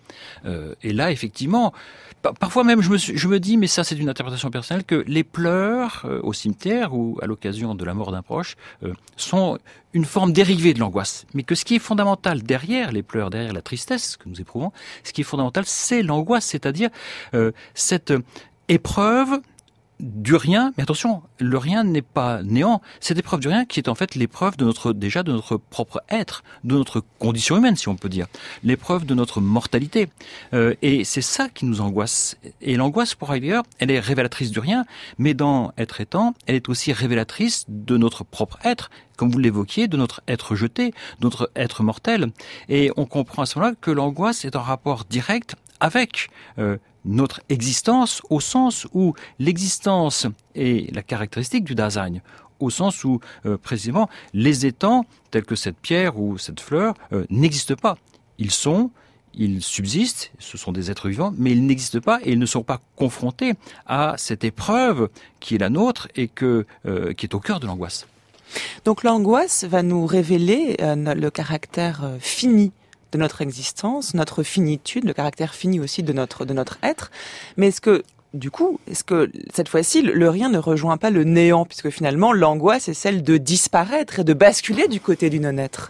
Et là, effectivement, parfois même, je me dis, mais ça c'est une interprétation personnelle, que les pleurs au cimetière ou à l'occasion de la mort d'un proche sont une forme dérivée de l'angoisse. Mais que ce qui est fondamental derrière les pleurs, derrière la tristesse que nous éprouvons, ce qui est fondamental, c'est l'angoisse, c'est-à-dire cette épreuve du rien, mais attention, le rien n'est pas néant. Cette épreuve du rien qui est en fait l'épreuve de notre propre être, de notre condition humaine, si on peut dire, l'épreuve de notre mortalité. Et c'est ça qui nous angoisse. Et l'angoisse, pour Heidegger, elle est révélatrice du rien, mais dans Être étant, elle est aussi révélatrice de notre propre être, comme vous l'évoquiez, de notre être jeté, de notre être mortel. Et on comprend à ce moment-là que l'angoisse est en rapport direct avec notre existence, au sens où l'existence est la caractéristique du Dasein, au sens où précisément les étangs, tels que cette pierre ou cette fleur, n'existent pas. Ils subsistent, ce sont des êtres vivants, mais ils n'existent pas et ils ne sont pas confrontés à cette épreuve qui est la nôtre et qui est au cœur de l'angoisse. Donc l'angoisse va nous révéler le caractère fini de notre existence, notre finitude, le caractère fini aussi de notre être. Mais est-ce que cette fois-ci, le rien ne rejoint pas le néant, puisque finalement l'angoisse est celle de disparaître et de basculer du côté du non-être?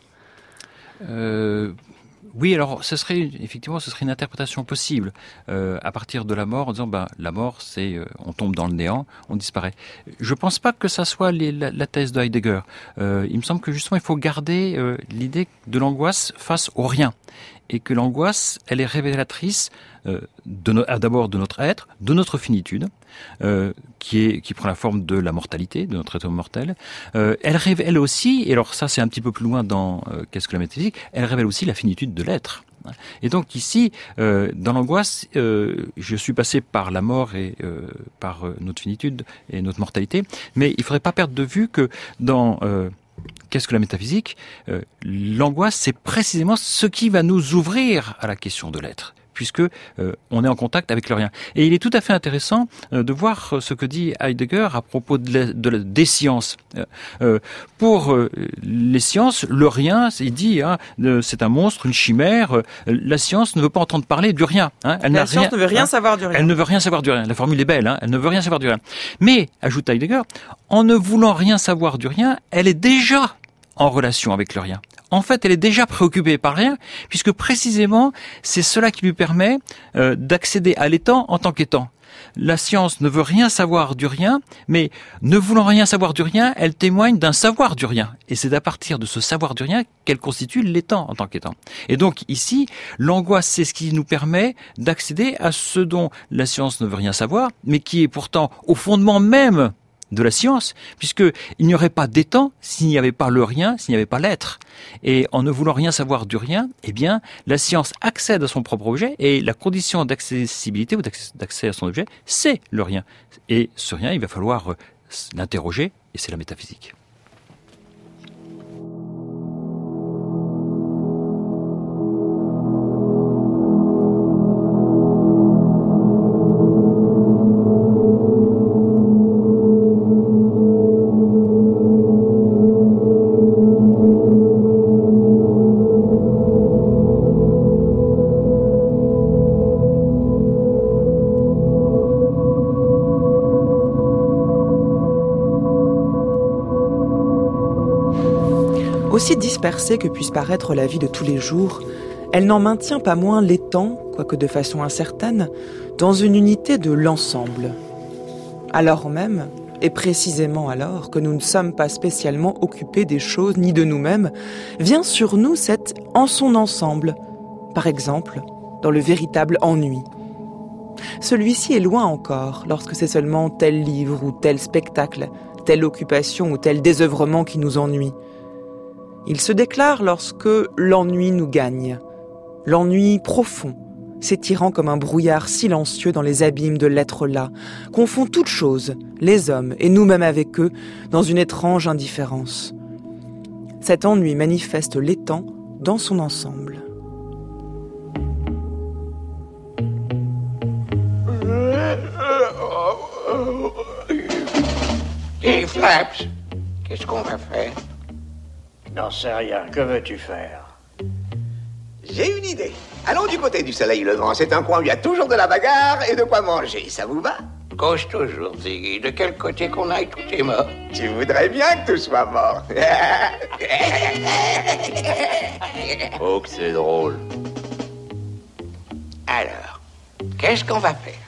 Oui, alors ce serait une interprétation possible à partir de la mort, en disant la mort c'est on tombe dans le néant, on disparaît. Je pense pas que ça soit la thèse de Heidegger. Il me semble que justement il faut garder l'idée de l'angoisse face au rien, et que l'angoisse elle est révélatrice d'abord de notre être, de notre finitude, qui prend la forme de la mortalité, de notre être mortel. Elle révèle aussi, et alors ça c'est un petit peu plus loin dans Qu'est-ce que la métaphysique, elle révèle aussi la finitude de l'être. Et donc ici, dans l'angoisse, je suis passé par la mort et par notre finitude et notre mortalité, mais il ne faudrait pas perdre de vue que dans Qu'est-ce que la métaphysique, l'angoisse c'est précisément ce qui va nous ouvrir à la question de l'être, puisque on est en contact avec le rien. Et il est tout à fait intéressant de voir ce que dit Heidegger à propos des sciences. Pour les sciences, le rien, il dit, c'est un monstre, une chimère. La science ne veut pas entendre parler du rien. La science ne veut rien savoir du rien. Elle ne veut rien savoir du rien. La formule est belle, elle ne veut rien savoir du rien. Mais, ajoute Heidegger, en ne voulant rien savoir du rien, elle est déjà en relation avec le rien. En fait, elle est déjà préoccupée par rien, puisque précisément, c'est cela qui lui permet d'accéder à l'étant en tant qu'étant. La science ne veut rien savoir du rien, mais ne voulant rien savoir du rien, elle témoigne d'un savoir du rien. Et c'est à partir de ce savoir du rien qu'elle constitue l'étant en tant qu'étant. Et donc ici, l'angoisse, c'est ce qui nous permet d'accéder à ce dont la science ne veut rien savoir, mais qui est pourtant au fondement même de la science, puisqu'il n'y aurait pas d'étant s'il n'y avait pas le rien, s'il n'y avait pas l'être. Et en ne voulant rien savoir du rien, eh bien, la science accède à son propre objet, et la condition d'accessibilité ou d'accès à son objet, c'est le rien. Et ce rien, il va falloir l'interroger, et c'est la métaphysique. Aussi dispersée que puisse paraître la vie de tous les jours, elle n'en maintient pas moins l'étang, quoique de façon incertaine, dans une unité de l'ensemble. Alors même, et précisément alors que nous ne sommes pas spécialement occupés des choses ni de nous-mêmes, vient sur nous cette « en son ensemble », par exemple, dans le véritable ennui. Celui-ci est loin encore, lorsque c'est seulement tel livre ou tel spectacle, telle occupation ou tel désœuvrement qui nous ennuie. Il se déclare lorsque l'ennui nous gagne, l'ennui profond, s'étirant comme un brouillard silencieux dans les abîmes de l'être là, confond toutes choses, les hommes et nous-mêmes avec eux, dans une étrange indifférence. Cet ennui manifeste l'étang dans son ensemble. Et Flaps, qu'est-ce qu'on va faire? J'en sais rien. Que veux-tu faire? J'ai une idée. Allons du côté du soleil levant. C'est un coin où il y a toujours de la bagarre et de quoi manger. Ça vous va? Cause toujours, Ziggy. De quel côté qu'on aille, tout est mort. Tu voudrais bien que tout soit mort. Oh, que c'est drôle. Alors, qu'est-ce qu'on va faire?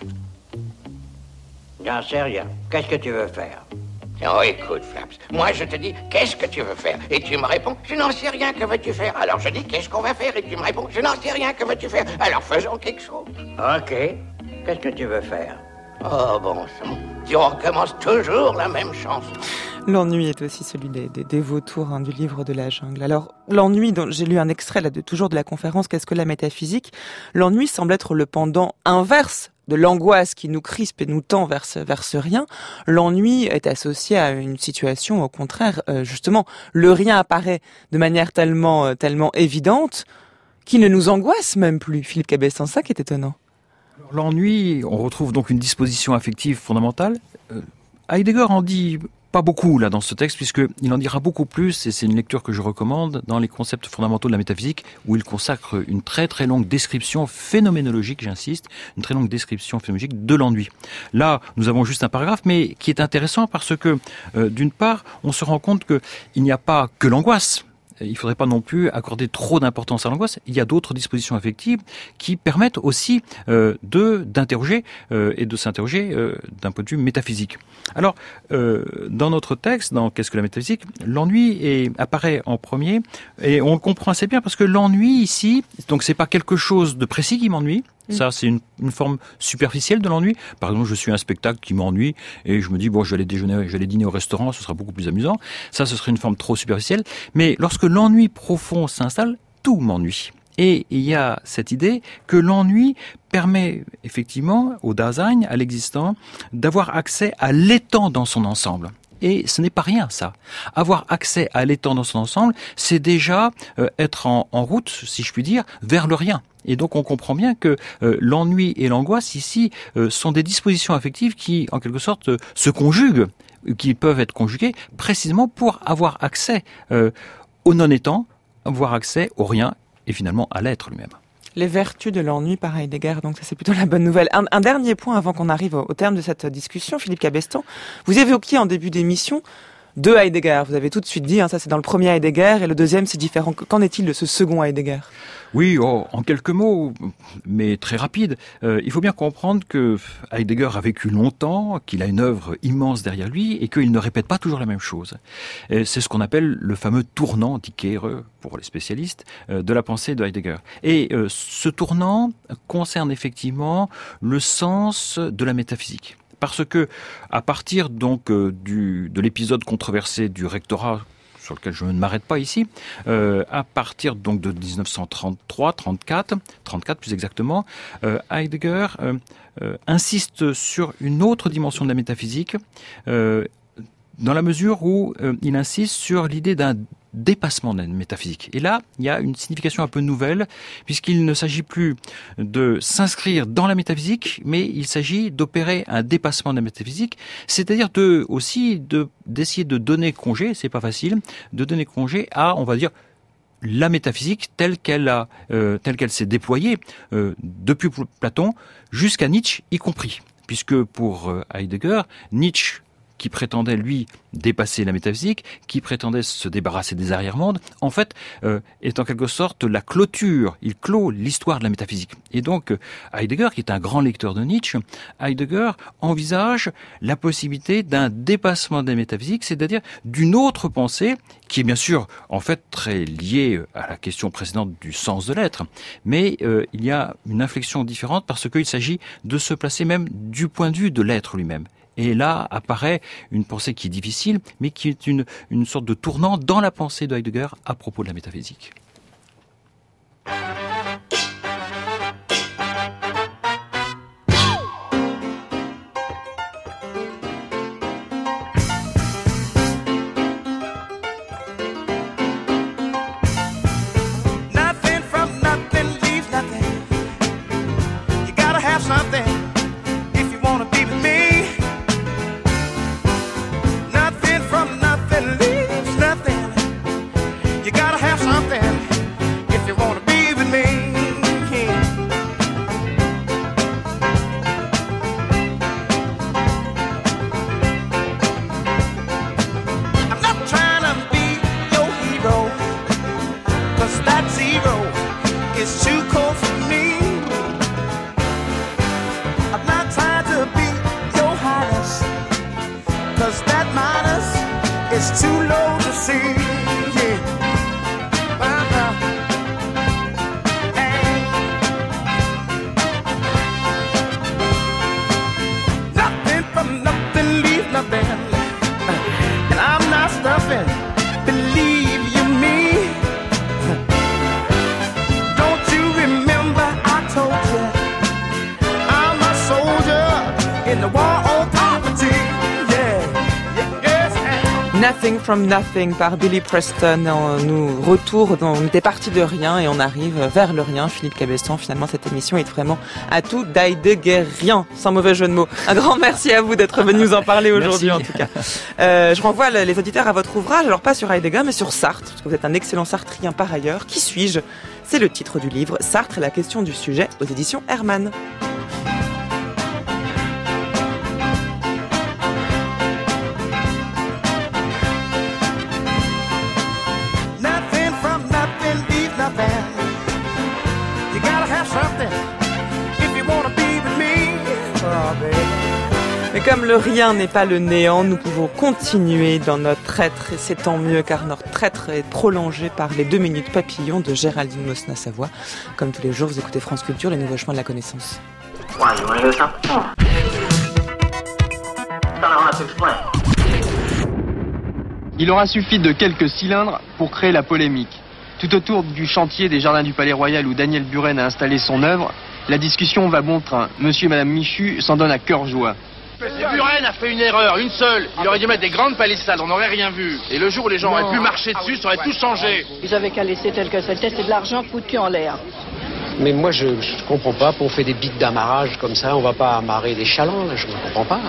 J'en sais rien. Qu'est-ce que tu veux faire? Oh, écoute, Flaps, moi je te dis, qu'est-ce que tu veux faire? Et tu me réponds, je n'en sais rien, que veux-tu faire? Alors je dis, qu'est-ce qu'on va faire? Et tu me réponds, je n'en sais rien, que veux-tu faire? Alors faisons quelque chose. Ok, qu'est-ce que tu veux faire? Oh, bon sang, tu recommences toujours la même chanson. L'ennui est aussi celui des vautours du livre de la jungle. Alors, l'ennui, dont j'ai lu un extrait là, toujours de la conférence « Qu'est-ce que la métaphysique ?» L'ennui semble être le pendant inverse de l'angoisse qui nous crispe et nous tend vers ce rien. L'ennui est associé à une situation, au contraire, justement, le rien apparaît de manière tellement évidente qu'il ne nous angoisse même plus. Philippe Cabestan, ça qui est étonnant. L'ennui, on retrouve donc une disposition affective fondamentale. Heidegger en dit pas beaucoup là dans ce texte, puisqu'il en dira beaucoup plus, et c'est une lecture que je recommande, dans les concepts fondamentaux de la métaphysique, où il consacre une très très longue description phénoménologique, j'insiste, une très longue description phénoménologique de l'ennui. Là, nous avons juste un paragraphe, mais qui est intéressant parce que, d'une part, on se rend compte qu'il n'y a pas que l'angoisse. Il ne faudrait pas non plus accorder trop d'importance à l'angoisse. Il y a d'autres dispositions affectives qui permettent aussi d'interroger et de s'interroger d'un point de vue métaphysique. Alors, dans notre texte, dans Qu'est-ce que la métaphysique, l'ennui apparaît en premier, et on le comprend assez bien parce que l'ennui ici, donc c'est pas quelque chose de précis qui m'ennuie. Ça, c'est une forme superficielle de l'ennui. Par exemple, je suis à un spectacle qui m'ennuie et je me dis, bon, je vais aller dîner au restaurant, ce sera beaucoup plus amusant. Ça, ce serait une forme trop superficielle. Mais lorsque l'ennui profond s'installe, tout m'ennuie. Et il y a cette idée que l'ennui permet effectivement au Dasein, à l'existant, d'avoir accès à l'étang dans son ensemble. Et ce n'est pas rien, ça. Avoir accès à l'étang dans son ensemble, c'est déjà être en route, si je puis dire, vers le rien. Et donc on comprend bien que l'ennui et l'angoisse ici sont des dispositions affectives qui, en quelque sorte, se conjuguent, qui peuvent être conjuguées précisément pour avoir accès au non-étant, avoir accès au rien et finalement à l'être lui-même. Les vertus de l'ennui par Heidegger, donc ça c'est plutôt la bonne nouvelle. Un dernier point avant qu'on arrive au terme de cette discussion, Philippe Cabestan. Vous évoquiez en début d'émission deux Heidegger. Vous avez tout de suite dit, ça c'est dans le premier Heidegger et le deuxième c'est différent. Qu'en est-il de ce second Heidegger ? Oui, en quelques mots, mais très rapide. Il faut bien comprendre que Heidegger a vécu longtemps, qu'il a une œuvre immense derrière lui et qu'il ne répète pas toujours la même chose. Et c'est ce qu'on appelle le fameux tournant, dit Kehre, pour les spécialistes, de la pensée de Heidegger. Et ce tournant concerne effectivement le sens de la métaphysique. Parce que, à partir donc de l'épisode controversé du rectorat, sur lequel je ne m'arrête pas ici, à partir donc de 1934 plus exactement, Heidegger insiste sur une autre dimension de la métaphysique, dans la mesure où il insiste sur l'idée d'un dépassement de la métaphysique. Et là, il y a une signification un peu nouvelle, puisqu'il ne s'agit plus de s'inscrire dans la métaphysique, mais il s'agit d'opérer un dépassement de la métaphysique, c'est-à-dire d'essayer de donner congé, c'est pas facile, de donner congé à, on va dire, la métaphysique telle qu'elle s'est déployée depuis Platon jusqu'à Nietzsche y compris. Puisque pour Heidegger, Nietzsche, qui prétendait, lui, dépasser la métaphysique, qui prétendait se débarrasser des arrière-mondes, en fait, est en quelque sorte la clôture. Il clôt l'histoire de la métaphysique. Et donc, Heidegger, qui est un grand lecteur de Nietzsche, Heidegger envisage la possibilité d'un dépassement de la métaphysique, c'est-à-dire d'une autre pensée, qui est bien sûr, en fait, très liée à la question précédente du sens de l'être. Mais il y a une inflexion différente parce qu'il s'agit de se placer même du point de vue de l'être lui-même. Et là apparaît une pensée qui est difficile, mais qui est une sorte de tournant dans la pensée de Heidegger à propos de la métaphysique. Nothing from nothing leaves nothing. You gotta have something if you wanna be with me. Nothing from nothing leaves nothing. You gotta have something too cold for me. I'm not trying to be your highness, 'cause that minus is too low to see. Yeah. Nothing from nothing, leave nothing. And I'm not stuffing, believe you me. Don't you remember I told you I'm a soldier in the war on poverty. Yeah, yes. Nothing from Nothing par Billy Preston. On était parti de rien et on arrive vers le rien. Philippe Cabestan, finalement, cette émission est vraiment à tout d'Heideggerien, sans mauvais jeu de mots. Un grand merci à vous d'être venu nous en parler aujourd'hui, en tout cas. Je renvoie les auditeurs à votre ouvrage, alors pas sur Heidegger, mais sur Sartre, parce que vous êtes un excellent sartrien par ailleurs. Qui suis-je ? C'est le titre du livre, Sartre et la question du sujet, aux éditions Hermann. Mais comme le rien n'est pas le néant, nous pouvons continuer dans notre être, et c'est tant mieux car notre être est prolongé par les 2 minutes papillons de Géraldine Mosna-Savoie. Comme tous les jours, vous écoutez France Culture, les nouveaux chemins de la connaissance. Il aura suffi de quelques cylindres pour créer la polémique. Tout autour du chantier des Jardins du Palais Royal où Daniel Buren a installé son œuvre, la discussion va bon train. Monsieur et Madame Michu s'en donnent à cœur joie. Buren a fait une erreur, une seule. Il aurait dû mettre des grandes palissades, on n'aurait rien vu. Et le jour où les gens auraient pu marcher dessus, ça aurait tout changé. Ils avaient qu'à laisser tel que c'était, c'est de l'argent foutu en l'air. Mais moi, je comprends pas. Pour faire des bics d'amarrage comme ça, on va pas amarrer des chalands, là, je ne comprends pas.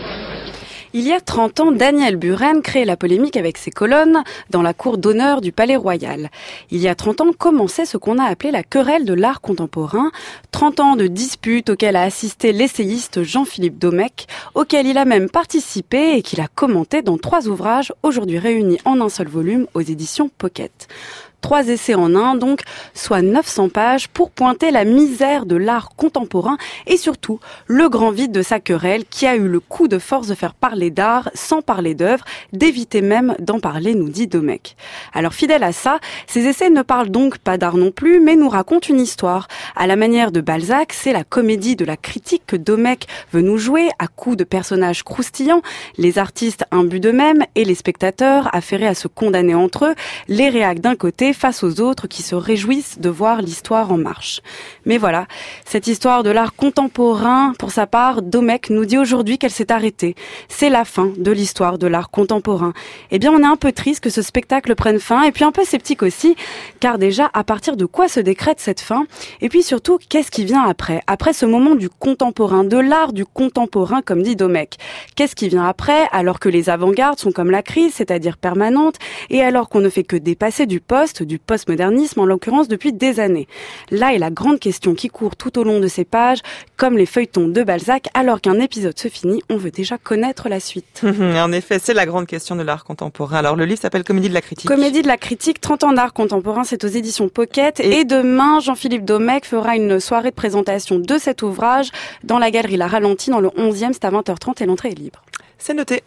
Il y a 30 ans, Daniel Buren créait la polémique avec ses colonnes dans la cour d'honneur du Palais Royal. Il y a 30 ans commençait ce qu'on a appelé la querelle de l'art contemporain. 30 ans de disputes auxquelles a assisté l'essayiste Jean-Philippe Domecq, auquel il a même participé et qu'il a commenté dans 3 ouvrages aujourd'hui réunis en un seul volume aux éditions Pocket. 3 essais en un, donc, soit 900 pages pour pointer la misère de l'art contemporain et surtout le grand vide de sa querelle qui a eu le coup de force de faire parler d'art sans parler d'œuvre, d'éviter même d'en parler, nous dit Domecq. Alors fidèle à ça, ces essais ne parlent donc pas d'art non plus, mais nous racontent une histoire. À la manière de Balzac, c'est la comédie de la critique que Domecq veut nous jouer à coups de personnages croustillants, les artistes imbus d'eux-mêmes et les spectateurs affairés à se condamner entre eux, les réacs d'un côté face aux autres qui se réjouissent de voir l'histoire en marche. Mais voilà, cette histoire de l'art contemporain, pour sa part, Domecq nous dit aujourd'hui qu'elle s'est arrêtée. C'est la fin de l'histoire de l'art contemporain. Eh bien, on est un peu triste que ce spectacle prenne fin, et puis un peu sceptique aussi, car déjà, à partir de quoi se décrète cette fin ? Et puis surtout, qu'est-ce qui vient après ? Après ce moment du contemporain, de l'art du contemporain, comme dit Domecq. Qu'est-ce qui vient après, alors que les avant-gardes sont comme la crise, c'est-à-dire permanentes, et alors qu'on ne fait que dépasser du postmodernisme en l'occurrence depuis des années. Là est la grande question qui court tout au long de ces pages, comme les feuilletons de Balzac, alors qu'un épisode se finit, on veut déjà connaître la suite. En effet, c'est la grande question de l'art contemporain. Alors le livre s'appelle Comédie de la critique. Comédie de la critique, 30 ans d'art contemporain, c'est aux éditions Pocket. Et demain, Jean-Philippe Domecq fera une soirée de présentation de cet ouvrage dans la galerie La Ralentie, dans le 11e, c'est à 20h30 et l'entrée est libre. C'est noté.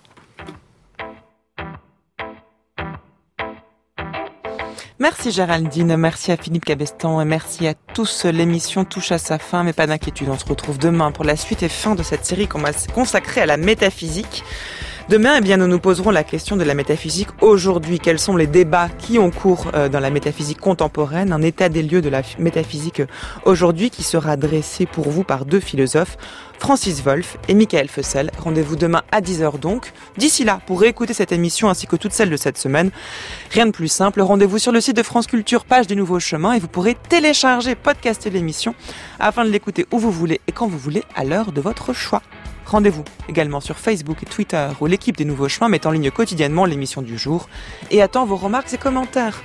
Merci Géraldine, merci à Philippe Cabestan et merci à tous. L'émission touche à sa fin, mais pas d'inquiétude, on se retrouve demain pour la suite et fin de cette série qu'on va consacrer à la métaphysique. Demain, eh bien, nous nous poserons la question de la métaphysique aujourd'hui. Quels sont les débats qui ont cours dans la métaphysique contemporaine? Un état des lieux de la métaphysique aujourd'hui qui sera dressé pour vous par 2 philosophes, Francis Wolff et Michael Fussell. Rendez-vous demain à 10h donc. D'ici là, pour réécouter cette émission ainsi que toutes celles de cette semaine, rien de plus simple, rendez-vous sur le site de France Culture, page des Nouveaux Chemins, et vous pourrez télécharger, podcaster l'émission afin de l'écouter où vous voulez et quand vous voulez à l'heure de votre choix. Rendez-vous également sur Facebook et Twitter où l'équipe des Nouveaux Chemins met en ligne quotidiennement l'émission du jour et attend vos remarques et commentaires.